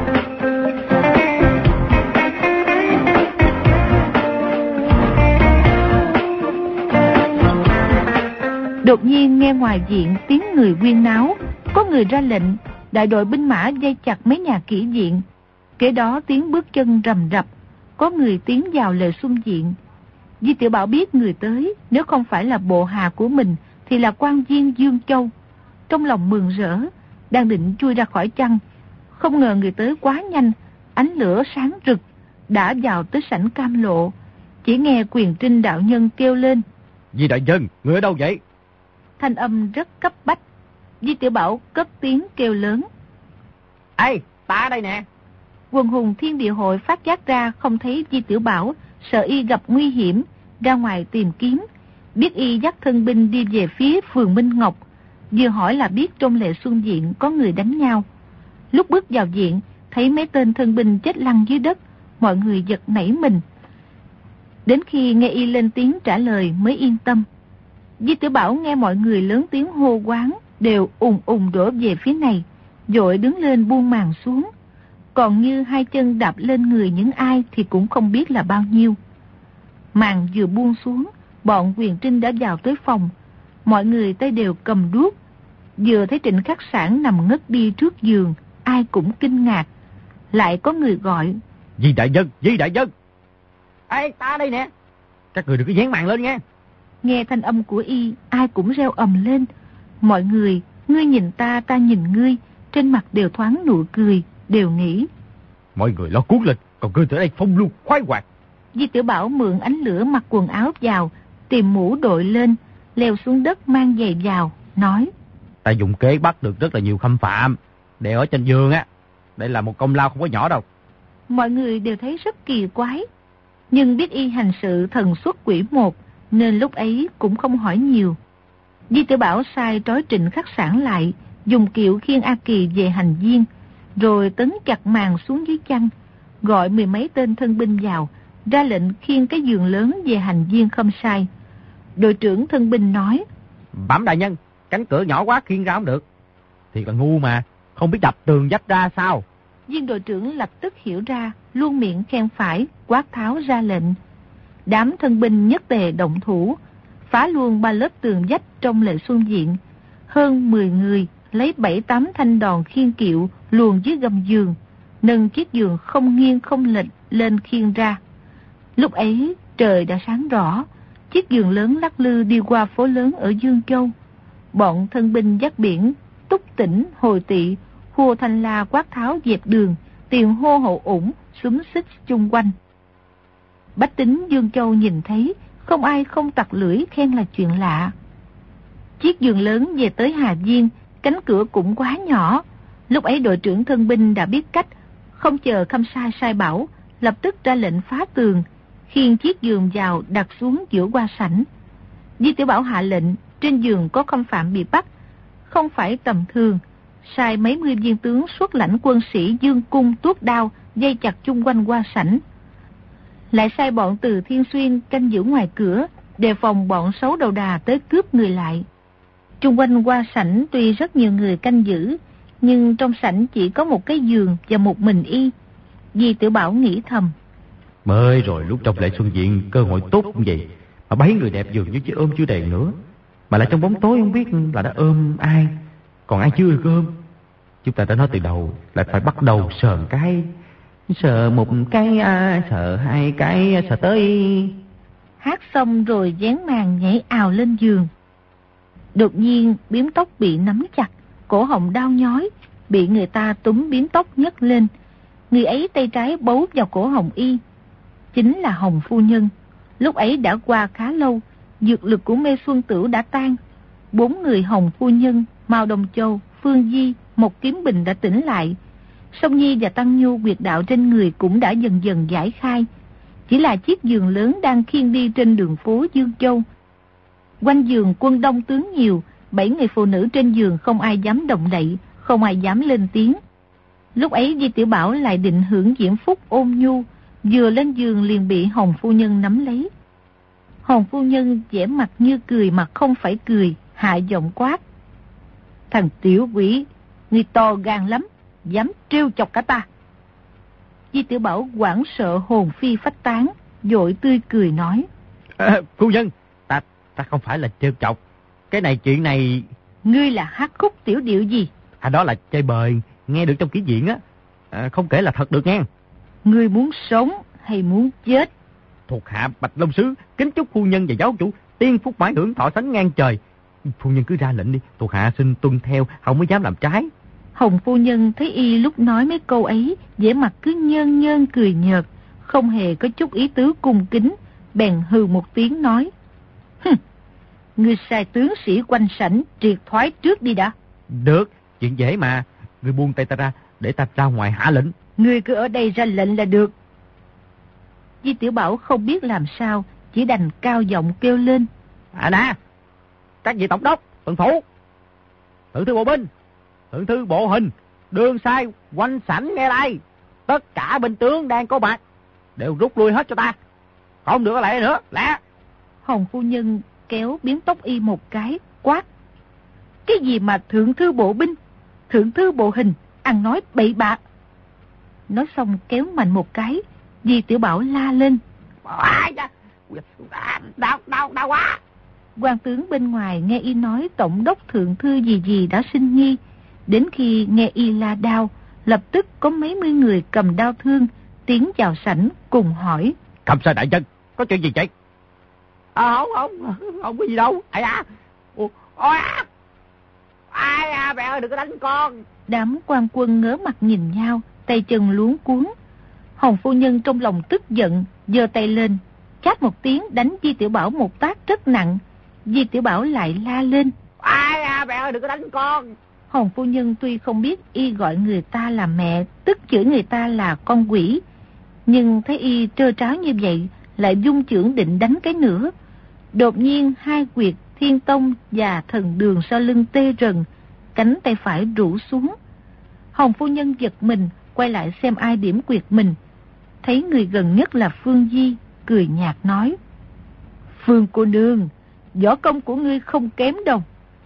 Speaker 2: Đột nhiên nghe ngoài viện tiếng người huyên náo, có người ra lệnh, đại đội binh mã dây chặt mấy nhà kỹ viện. Kế đó tiếng bước chân rầm rập, có người tiến vào lề xuân viện. Di Tiểu Bảo biết người tới, nếu không phải là bộ hạ của mình, thì là quan viên Dương Châu. Trong lòng mừng rỡ, đang định chui ra khỏi chăn, không ngờ người tới quá nhanh, ánh lửa sáng rực, đã vào tới sảnh cam lộ. Chỉ nghe Quyền Trinh đạo nhân kêu lên:
Speaker 3: Di đại nhân, người ở đâu vậy?
Speaker 2: Thanh âm rất cấp bách. Di Tiểu Bảo cất tiếng kêu lớn:
Speaker 3: Ê, ta đây nè.
Speaker 2: Quần hùng Thiên Địa Hội phát giác ra không thấy Di Tiểu Bảo, sợ y gặp nguy hiểm, ra ngoài tìm kiếm. Biết y dắt thân binh đi về phía phường Minh Ngọc, vừa hỏi là biết trong lệ xuân viện có người đánh nhau. Lúc bước vào viện, thấy mấy tên thân binh chết lăn dưới đất, mọi người giật nảy mình. Đến khi nghe y lên tiếng trả lời mới yên tâm. Di Tiểu Bảo nghe mọi người lớn tiếng hô quán, đều ùng ùng đổ về phía này, vội đứng lên buông màn xuống. Còn như hai chân đạp lên người những ai thì cũng không biết là bao nhiêu. Màn vừa buông xuống, bọn Quyền Trinh đã vào tới phòng. Mọi người tay đều cầm đuốc. Vừa thấy Trịnh Khắc Sản nằm ngất đi trước giường, ai cũng kinh ngạc. Lại có người gọi:
Speaker 3: Di đại nhân, Di đại nhân. Ê, ta đây nè. Các người đừng có dán màn lên nghe.
Speaker 2: Nghe thanh âm của y, ai cũng reo ầm lên. Mọi người, ngươi nhìn ta, ta nhìn ngươi, trên mặt đều thoáng nụ cười, đều nghĩ:
Speaker 3: mọi người lo cuốn lên, còn ngươi tới đây phong lưu khoái hoạt.
Speaker 2: Di Tiểu Bảo mượn ánh lửa mặc quần áo vào, tìm mũ đội lên, leo xuống đất mang giày vào, nói:
Speaker 3: Ta dùng kế bắt được rất là nhiều khâm phạm, để ở trên giường á. Đây là một công lao không có nhỏ đâu.
Speaker 2: Mọi người đều thấy rất kỳ quái, nhưng biết y hành sự thần xuất quỷ một, nên lúc ấy cũng không hỏi nhiều. Di Tiểu Bảo sai trói Trịnh Khắc Sản lại, dùng kiệu khiêng A Kỳ về hành viên, rồi tấn chặt màn xuống dưới chăn, gọi mười mấy tên thân binh vào, ra lệnh khiêng cái giường lớn về hành viên Khâm Sai. Đội trưởng thân binh nói:
Speaker 3: Bẩm đại nhân, cánh cửa nhỏ quá khiêng ra không được. Thì là ngu mà, không biết đập tường vách ra sao.
Speaker 2: Viên đội trưởng lập tức hiểu ra, luôn miệng khen phải, quát tháo ra lệnh. Đám thân binh nhất tề động thủ, phá luôn ba lớp tường vách trong lệ xuân viện. Hơn mười người lấy bảy tám thanh đòn khiêng kiệu luồn dưới gầm giường, nâng chiếc giường không nghiêng không lệch lên khiêng ra. Lúc ấy trời đã sáng rõ, chiếc giường lớn lắc lư đi qua phố lớn ở Dương Châu. Bọn thân binh dắt biển, Túc Tỉnh, Hồi Tị, hô thanh la quát tháo dẹp đường, tiền hô hậu ủng, xúm xích chung quanh. Bách tính Dương Châu nhìn thấy, không ai không tặc lưỡi khen là chuyện lạ. Chiếc giường lớn về tới Hà Viên, cánh cửa cũng quá nhỏ. Lúc ấy đội trưởng thân binh đã biết cách, không chờ Khâm Sai sai bảo, lập tức ra lệnh phá tường, khiêng chiếc giường vào đặt xuống giữa hoa sảnh. Di Tiểu Bảo hạ lệnh, trên giường có khâm phạm bị bắt, không phải tầm thường, sai mấy mươi viên tướng xuất lãnh quân sĩ dương cung tuốt đao, dây chặt chung quanh hoa sảnh. Lại sai bọn từ Thiên Xuyên canh giữ ngoài cửa, đề phòng bọn xấu đầu đà tới cướp người lại. Chung quanh hoa sảnh tuy rất nhiều người canh giữ, nhưng trong sảnh chỉ có một cái giường và một mình y. Di Tiểu Bảo nghĩ thầm.
Speaker 3: Mới rồi lúc trong Lệ Xuân Viện cơ hội tốt cũng vậy. Mà bấy người đẹp dường như chỉ ôm chưa đầy nữa. Mà lại trong bóng tối không biết là đã ôm ai. Còn ai chưa được ôm. Chúng ta đã nói từ đầu. Lại phải bắt đầu sờn cái. Sờ một cái, à, sờ hai cái, sờ tới.
Speaker 2: Hát xong rồi dán màn nhảy ào lên giường. Đột nhiên biếm tóc bị nắm chặt, cổ họng đau nhói, bị người ta túm biếm tóc nhấc lên. Người ấy tay trái bấu vào cổ họng y. Chính là Hồng phu nhân. Lúc ấy đã qua khá lâu, dược lực của Mê Xuân Tửu đã tan. Bốn người Hồng phu nhân, Mao Đông Châu, Phương Di, Một Kiếm Bình đã tỉnh lại. Song Nhi và Tăng Nhu quyệt đạo trên người cũng đã dần dần giải khai. Chỉ là chiếc giường lớn đang khiêng đi trên đường phố Dương Châu. Quanh giường quân đông tướng nhiều, bảy người phụ nữ trên giường không ai dám động đậy, không ai dám lên tiếng. Lúc ấy Di Tiểu Bảo lại định hưởng diễm phúc ôn nhu, vừa lên giường liền bị Hồng phu nhân nắm lấy. Hồng phu nhân vẻ mặt như cười mà không phải cười, hạ giọng quát: "Thằng tiểu quỷ, ngươi to gan lắm, dám trêu chọc cả ta." Di Tiểu Bảo hoảng sợ hồn phi phách tán, vội tươi cười nói:
Speaker 3: à, "Phu nhân, ta ta không phải là trêu chọc, cái này chuyện này."
Speaker 2: "Ngươi là hát khúc tiểu điệu gì?"
Speaker 3: "À, đó là chơi bời, nghe được trong kỹ viện á, à, không kể là thật được nghe."
Speaker 2: "Ngươi muốn sống hay muốn chết?"
Speaker 3: "Thuộc hạ Bạch Long Sứ kính chúc phu nhân và giáo chủ tiên phúc mãi hưởng thọ sánh ngang trời. Phu nhân cứ ra lệnh đi, thuộc hạ xin tuân theo, không mới dám làm trái."
Speaker 2: Hồng phu nhân thấy y lúc nói mấy câu ấy, vẻ mặt cứ nhơn nhơn cười nhợt, không hề có chút ý tứ cung kính, bèn hừ một tiếng nói: "Hừ, ngươi sai tướng sĩ quanh sảnh triệt thoái trước đi đã."
Speaker 3: "Được, chuyện dễ mà, ngươi buông tay ta ra, để ta ra ngoài hạ lệnh."
Speaker 2: "Ngươi cứ ở đây ra lệnh là được." Di Tiểu Bảo không biết làm sao, chỉ đành cao giọng kêu lên:
Speaker 3: "À nè, các vị tổng đốc, tuần thủ, thượng thư bộ binh, thượng thư bộ hình, đường sai, quanh sảnh nghe đây, tất cả binh tướng đang có mặt đều rút lui hết cho ta, không được ở lại nữa, lẹ."
Speaker 2: Hồng phu nhân kéo biến tóc y một cái, quát: "Cái gì mà thượng thư bộ binh, thượng thư bộ hình, ăn nói bậy bạ." Nói xong kéo mạnh một cái, Di Tiểu Bảo la lên:
Speaker 3: "Đau, đau, đau quá."
Speaker 2: Quan tướng bên ngoài nghe y nói tổng đốc thượng thư gì gì đã sinh nghi, đến khi nghe y la đao, lập tức có mấy mươi người cầm đao thương tiến vào sảnh cùng hỏi:
Speaker 3: "Cầm sai đại nhân, có chuyện gì vậy?" "À, không, không, không có gì đâu. Ai à, ôi à, ai à, mẹ ơi đừng có đánh con."
Speaker 2: Đám quan quân ngớ mặt nhìn nhau, tay chân luống cuống. Hồng phu nhân trong lòng tức giận, giơ tay lên, chát một tiếng đánh Di Tiểu Bảo một tát rất nặng. Di Tiểu Bảo lại la lên:
Speaker 3: "Ai à, mẹ ơi đừng có đánh con."
Speaker 2: Hồng phu nhân tuy không biết y gọi người ta là mẹ, tức chửi người ta là con quỷ, nhưng thấy y trơ tráo như vậy, lại dung chưởng định đánh cái nữa. Đột nhiên hai quyệt Thiên Tông và Thần Đường sau lưng tê rần, cánh tay phải rũ xuống. Hồng phu nhân giật mình, quay lại xem ai điểm quyệt mình, thấy người gần nhất là Phương Di, cười nhạt nói: "Phương cô nương, võ công của ngươi không kém đâu."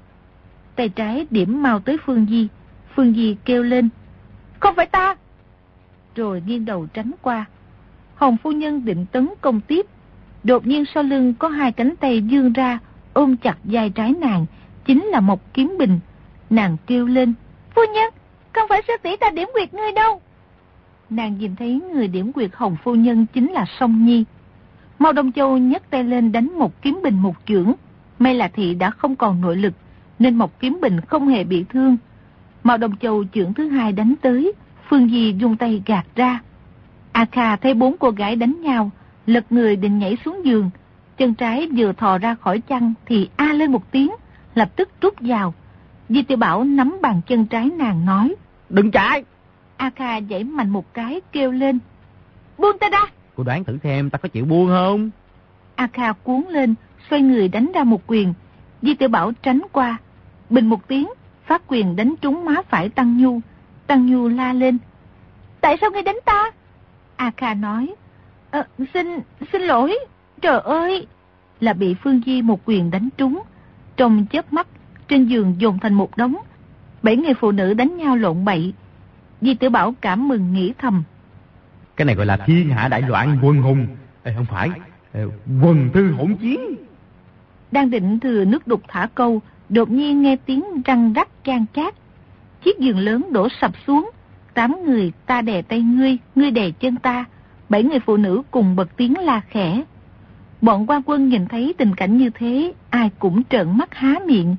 Speaker 2: Tay trái điểm mau tới Phương Di. Phương Di kêu lên: "Không phải ta!" Rồi nghiêng đầu tránh qua. Hồng phu nhân định tấn công tiếp, đột nhiên sau lưng có hai cánh tay vươn ra ôm chặt vai trái nàng, chính là Một Kiếm Bình. Nàng kêu lên: "Phu nhân, không phải sư tỷ ta điểm quyệt ngươi đâu." Nàng nhìn thấy người điểm quyệt Hồng phu nhân chính là Song Nhi. Mao Đông Châu nhấc tay lên đánh Một Kiếm Bình một chưởng. May là thị đã không còn nội lực, nên Một Kiếm Bình không hề bị thương. Mao Đông Châu chưởng thứ hai đánh tới, Phương Di dùng tay gạt ra. A Kha thấy bốn cô gái đánh nhau, lật người định nhảy xuống giường, chân trái vừa thò ra khỏi chăn thì a lên một tiếng, lập tức rút vào. Di Tiểu Bảo nắm bàn chân trái nàng nói:
Speaker 3: "Đừng chạy."
Speaker 2: A Kha giãy mạnh một cái kêu lên: "Buông ta ra."
Speaker 3: "Cô đoán thử xem ta có chịu buông không?"
Speaker 2: A Kha cuốn lên, xoay người đánh ra một quyền. Di Tiểu Bảo tránh qua, bình một tiếng, phát quyền đánh trúng má phải Tăng Nhu. Tăng Nhu la lên: "Tại sao ngươi đánh ta?" A Kha nói: ờ, xin, xin lỗi, trời ơi." Là bị Phương Di một quyền đánh trúng. Trong chớp mắt, trên giường dồn thành một đống, bảy người phụ nữ đánh nhau lộn bậy. Di Tiểu Bảo cảm mừng nghĩ thầm:
Speaker 3: Cái này gọi là thiên hạ đại loạn quân hùng. Ê, không phải, Ê, quần thư hỗn chiến.
Speaker 2: Đang định thừa nước đục thả câu, đột nhiên nghe tiếng răng rắc chan chát. Chiếc giường lớn đổ sập xuống. Tám người ta đè tay ngươi, ngươi đè chân ta. Bảy người phụ nữ cùng bật tiếng la khẽ. Bọn quan quân nhìn thấy tình cảnh như thế, ai cũng trợn mắt há miệng.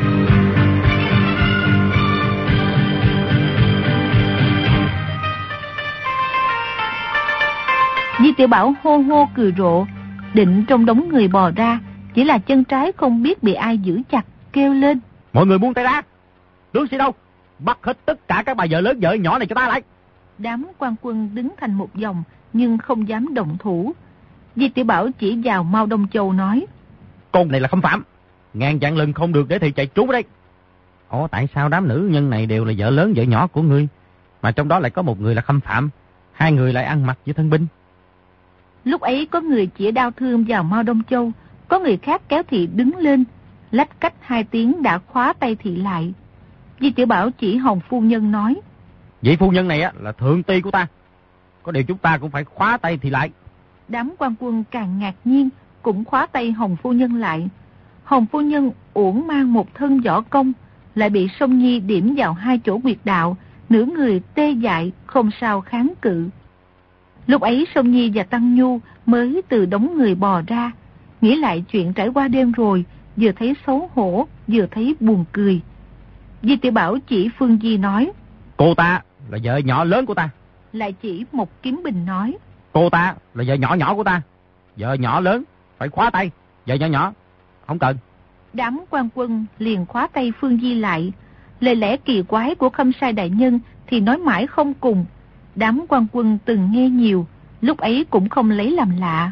Speaker 2: Di Tiểu Bảo hô hô cười rộ, định trong đống người bò ra, chỉ là chân trái không biết bị ai giữ chặt, kêu lên.
Speaker 3: Mọi người buông tay ra. Tướng sĩ đâu? Bắt hết tất cả các bà vợ lớn vợ nhỏ này cho ta lại.
Speaker 2: Đám quan quân đứng thành một vòng nhưng không dám động thủ. Di Tiểu Bảo chỉ vào Mao Đông Châu nói.
Speaker 3: Con này là khâm phạm, ngàn vạn lần không được để thì chạy trốn ở đây. Ồ, tại sao đám nữ nhân này đều là vợ lớn vợ nhỏ của ngươi, mà trong đó lại có một người là khâm phạm, hai người lại ăn mặc với thân binh?
Speaker 2: Lúc ấy có người chĩa đao thương vào Mao Đông Châu, có người khác kéo thị đứng lên, lách cách hai tiếng đã khóa tay thị lại. Di Tiểu Bảo chỉ Hồng phu nhân nói.
Speaker 3: Vị phu nhân này á là thượng ti của ta, có điều chúng ta cũng phải khóa tay thị lại.
Speaker 2: Đám quan quân càng ngạc nhiên, cũng khóa tay Hồng phu nhân lại. Hồng phu nhân uổng mang một thân võ công, lại bị Song Nhi điểm vào hai chỗ huyệt đạo, nửa người tê dại, không sao kháng cự. Lúc ấy Song Nhi và Tăng Nhu mới từ đống người bò ra, nghĩ lại chuyện trải qua đêm rồi, vừa thấy xấu hổ, vừa thấy buồn cười. Di Tiểu Bảo chỉ Phương Di nói.
Speaker 3: Cô ta là vợ nhỏ lớn của ta.
Speaker 2: Lại chỉ một Kiếm Bình nói.
Speaker 3: Cô ta là vợ nhỏ nhỏ của ta. Vợ nhỏ lớn phải khóa tay, vợ nhỏ nhỏ không cần.
Speaker 2: Đám quan quân liền khóa tay Phương Di lại. Lời lẽ kỳ quái của Khâm Sai đại nhân thì nói mãi không cùng. Đám quan quân từng nghe nhiều, lúc ấy cũng không lấy làm lạ.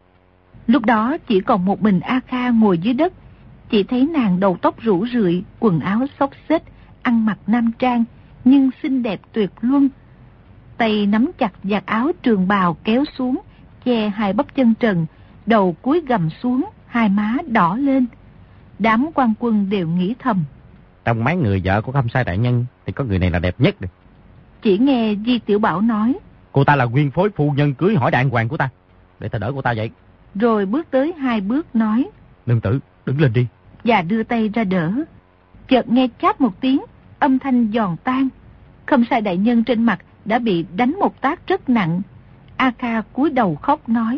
Speaker 2: Lúc đó chỉ còn một mình A Kha ngồi dưới đất. Chỉ thấy nàng đầu tóc rủ rượi, quần áo xốc xếch, ăn mặc nam trang, nhưng xinh đẹp tuyệt luân. Tay nắm chặt vạt áo trường bào kéo xuống, che hai bắp chân trần, đầu cúi gằm xuống, hai má đỏ lên. Đám quan quân đều nghĩ thầm.
Speaker 3: Trong mấy người vợ của Khâm Sai đại nhân thì có người này là đẹp nhất.
Speaker 2: Chỉ nghe Di Tiểu Bảo nói. Cô
Speaker 3: ta là nguyên phối phu nhân cưới hỏi đàng hoàng của ta, để ta đỡ cô ta vậy.
Speaker 2: Rồi bước tới hai bước nói.
Speaker 3: Nương tử, đứng lên đi.
Speaker 2: Và đưa tay ra đỡ. Chợt nghe chát một tiếng, âm thanh giòn tan. Khâm Sai đại nhân trên mặt đã bị đánh một tác rất nặng. A Kha cúi đầu khóc nói.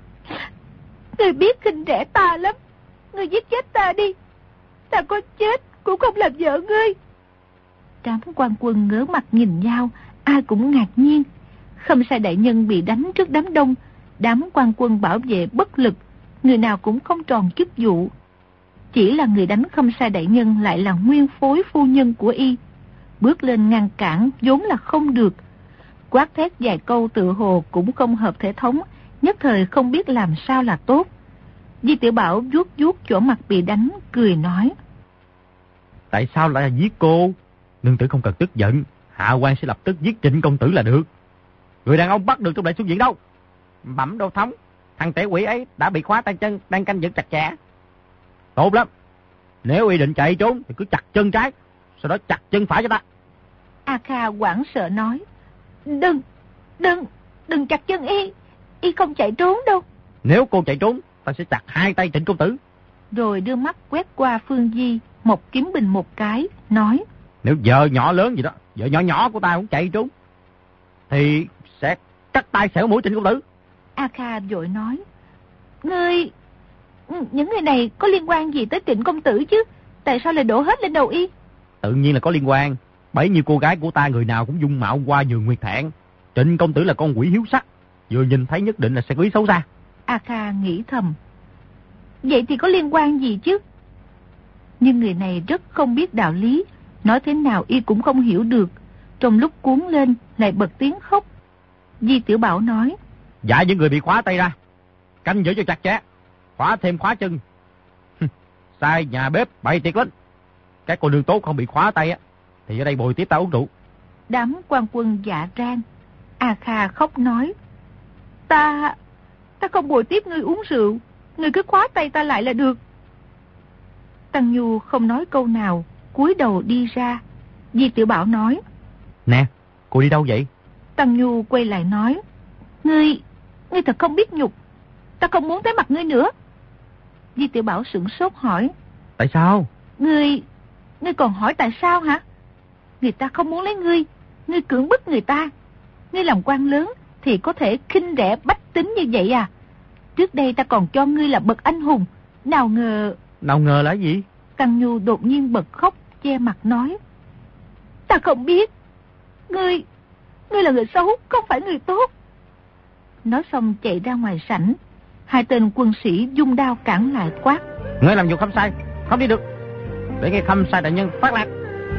Speaker 2: Ngươi biết khinh rẻ ta lắm. Ngươi giết chết ta đi. Ta có chết cũng không làm vợ ngươi. Đám quan quân ngớ mặt nhìn nhau, ai cũng ngạc nhiên. Khâm Sai đại nhân bị đánh trước đám đông, đám quan quân bảo vệ bất lực, người nào cũng không tròn chức vụ. Chỉ là người đánh Khâm Sai đại nhân lại là nguyên phối phu nhân của y. Bước lên ngăn cản vốn là không được. Quát thét vài câu tự hồ cũng không hợp thể thống, nhất thời không biết làm sao là tốt. Di Tiểu Bảo vuốt vuốt chỗ mặt bị đánh, cười nói.
Speaker 3: Tại sao lại là giết cô? Nương tử không cần tức giận, hạ quan sẽ lập tức giết Trịnh công tử là được. Người đàn ông bắt được trong đại xuất viện đâu? Bẩm đô thống, thằng tể quỷ ấy đã bị khóa tay chân, đang canh giữ chặt chẽ. Tốt lắm, nếu y định chạy trốn thì cứ chặt chân trái, sau đó chặt chân phải cho ta.
Speaker 2: A Kha hoảng sợ nói. Đừng, đừng, đừng chặt chân y, y không chạy trốn đâu.
Speaker 3: Nếu cô chạy trốn, ta sẽ chặt hai tay Trịnh công tử.
Speaker 2: Rồi đưa mắt quét qua Phương Di, một Kiếm Bình một cái, nói.
Speaker 3: Nếu vợ nhỏ lớn gì đó, vợ nhỏ nhỏ của ta cũng chạy trốn, thì sẽ cắt tay xẻo mũi Trịnh công tử.
Speaker 2: A Kha vội nói. Ngươi, những người này có liên quan gì tới Trịnh công tử chứ? Tại sao lại đổ hết lên đầu y?
Speaker 3: Tự nhiên là có liên quan. Bấy nhiêu cô gái của ta người nào cũng dung mạo hoa nhường nguyệt thẹn. Trịnh công tử là con quỷ hiếu sắc, vừa nhìn thấy nhất định là sẽ có ý xấu xa.
Speaker 2: A Kha nghĩ thầm. Vậy thì có liên quan gì chứ? Nhưng người này rất không biết đạo lý, nói thế nào y cũng không hiểu được. Trong lúc cuốn lên lại bật tiếng khóc. Di Tiểu Bảo nói.
Speaker 3: Dạ những người bị khóa tay ra, canh giữ cho chặt chẽ, khóa thêm khóa chân. Sai nhà bếp bày tiệc lên. Các cô nương tốt không bị khóa tay á, thì ở đây bồi tiếp ta uống rượu.
Speaker 2: Đám quan quân dạ rang. A Kha khóc nói. Ta, ta không bồi tiếp ngươi uống rượu, ngươi cứ khóa tay ta lại là được. Tăng Nhu không nói câu nào, cúi đầu đi ra. Di Tiểu Bảo nói.
Speaker 3: Nè, cô đi đâu vậy?
Speaker 2: Tăng Nhu quay lại nói. Ngươi, ngươi thật không biết nhục. Ta không muốn thấy mặt ngươi nữa. Di Tiểu Bảo sửng sốt hỏi.
Speaker 3: Tại sao?
Speaker 2: Ngươi, ngươi còn hỏi tại sao hả? Người ta không muốn lấy ngươi, ngươi cưỡng bức người ta. Ngươi làm quan lớn thì có thể khinh rẻ bách tính như vậy à? Trước đây ta còn cho ngươi là bậc anh hùng. Nào ngờ...
Speaker 3: Nào ngờ là gì?
Speaker 2: Tăng Nhu đột nhiên bật khóc, che mặt nói. Ta không biết. Ngươi, ngươi là người xấu, không phải người tốt. Nói xong chạy ra ngoài sảnh. Hai tên quân sĩ dung đao cản lại quát.
Speaker 3: Ngươi làm vụ khâm sai, không đi được. Để nghe khâm sai đại nhân phát lạc.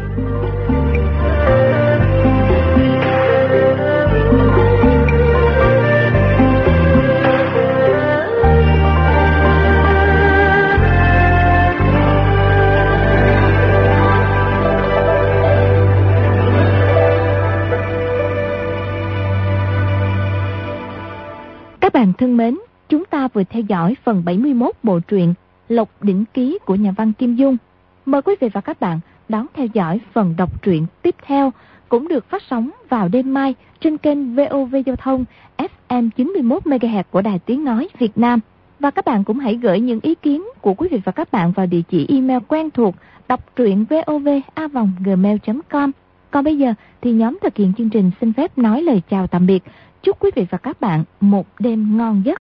Speaker 1: Các bạn thân mến, chúng ta vừa theo dõi phần bảy mươi mốt bộ truyện Lộc Đỉnh Ký của nhà văn Kim Dung. Mời quý vị và các bạn đón theo dõi phần đọc truyện tiếp theo, cũng được phát sóng vào đêm mai trên kênh vê o vê Giao thông ép em chín mươi mốt mê ga héc của Đài Tiếng Nói Việt Nam. Và các bạn cũng hãy gửi những ý kiến của quý vị và các bạn vào địa chỉ email quen thuộc đọc truyện vov a vòng gmail chấm com. Còn bây giờ thì nhóm thực hiện chương trình xin phép nói lời chào tạm biệt. Chúc quý vị và các bạn một đêm ngon giấc.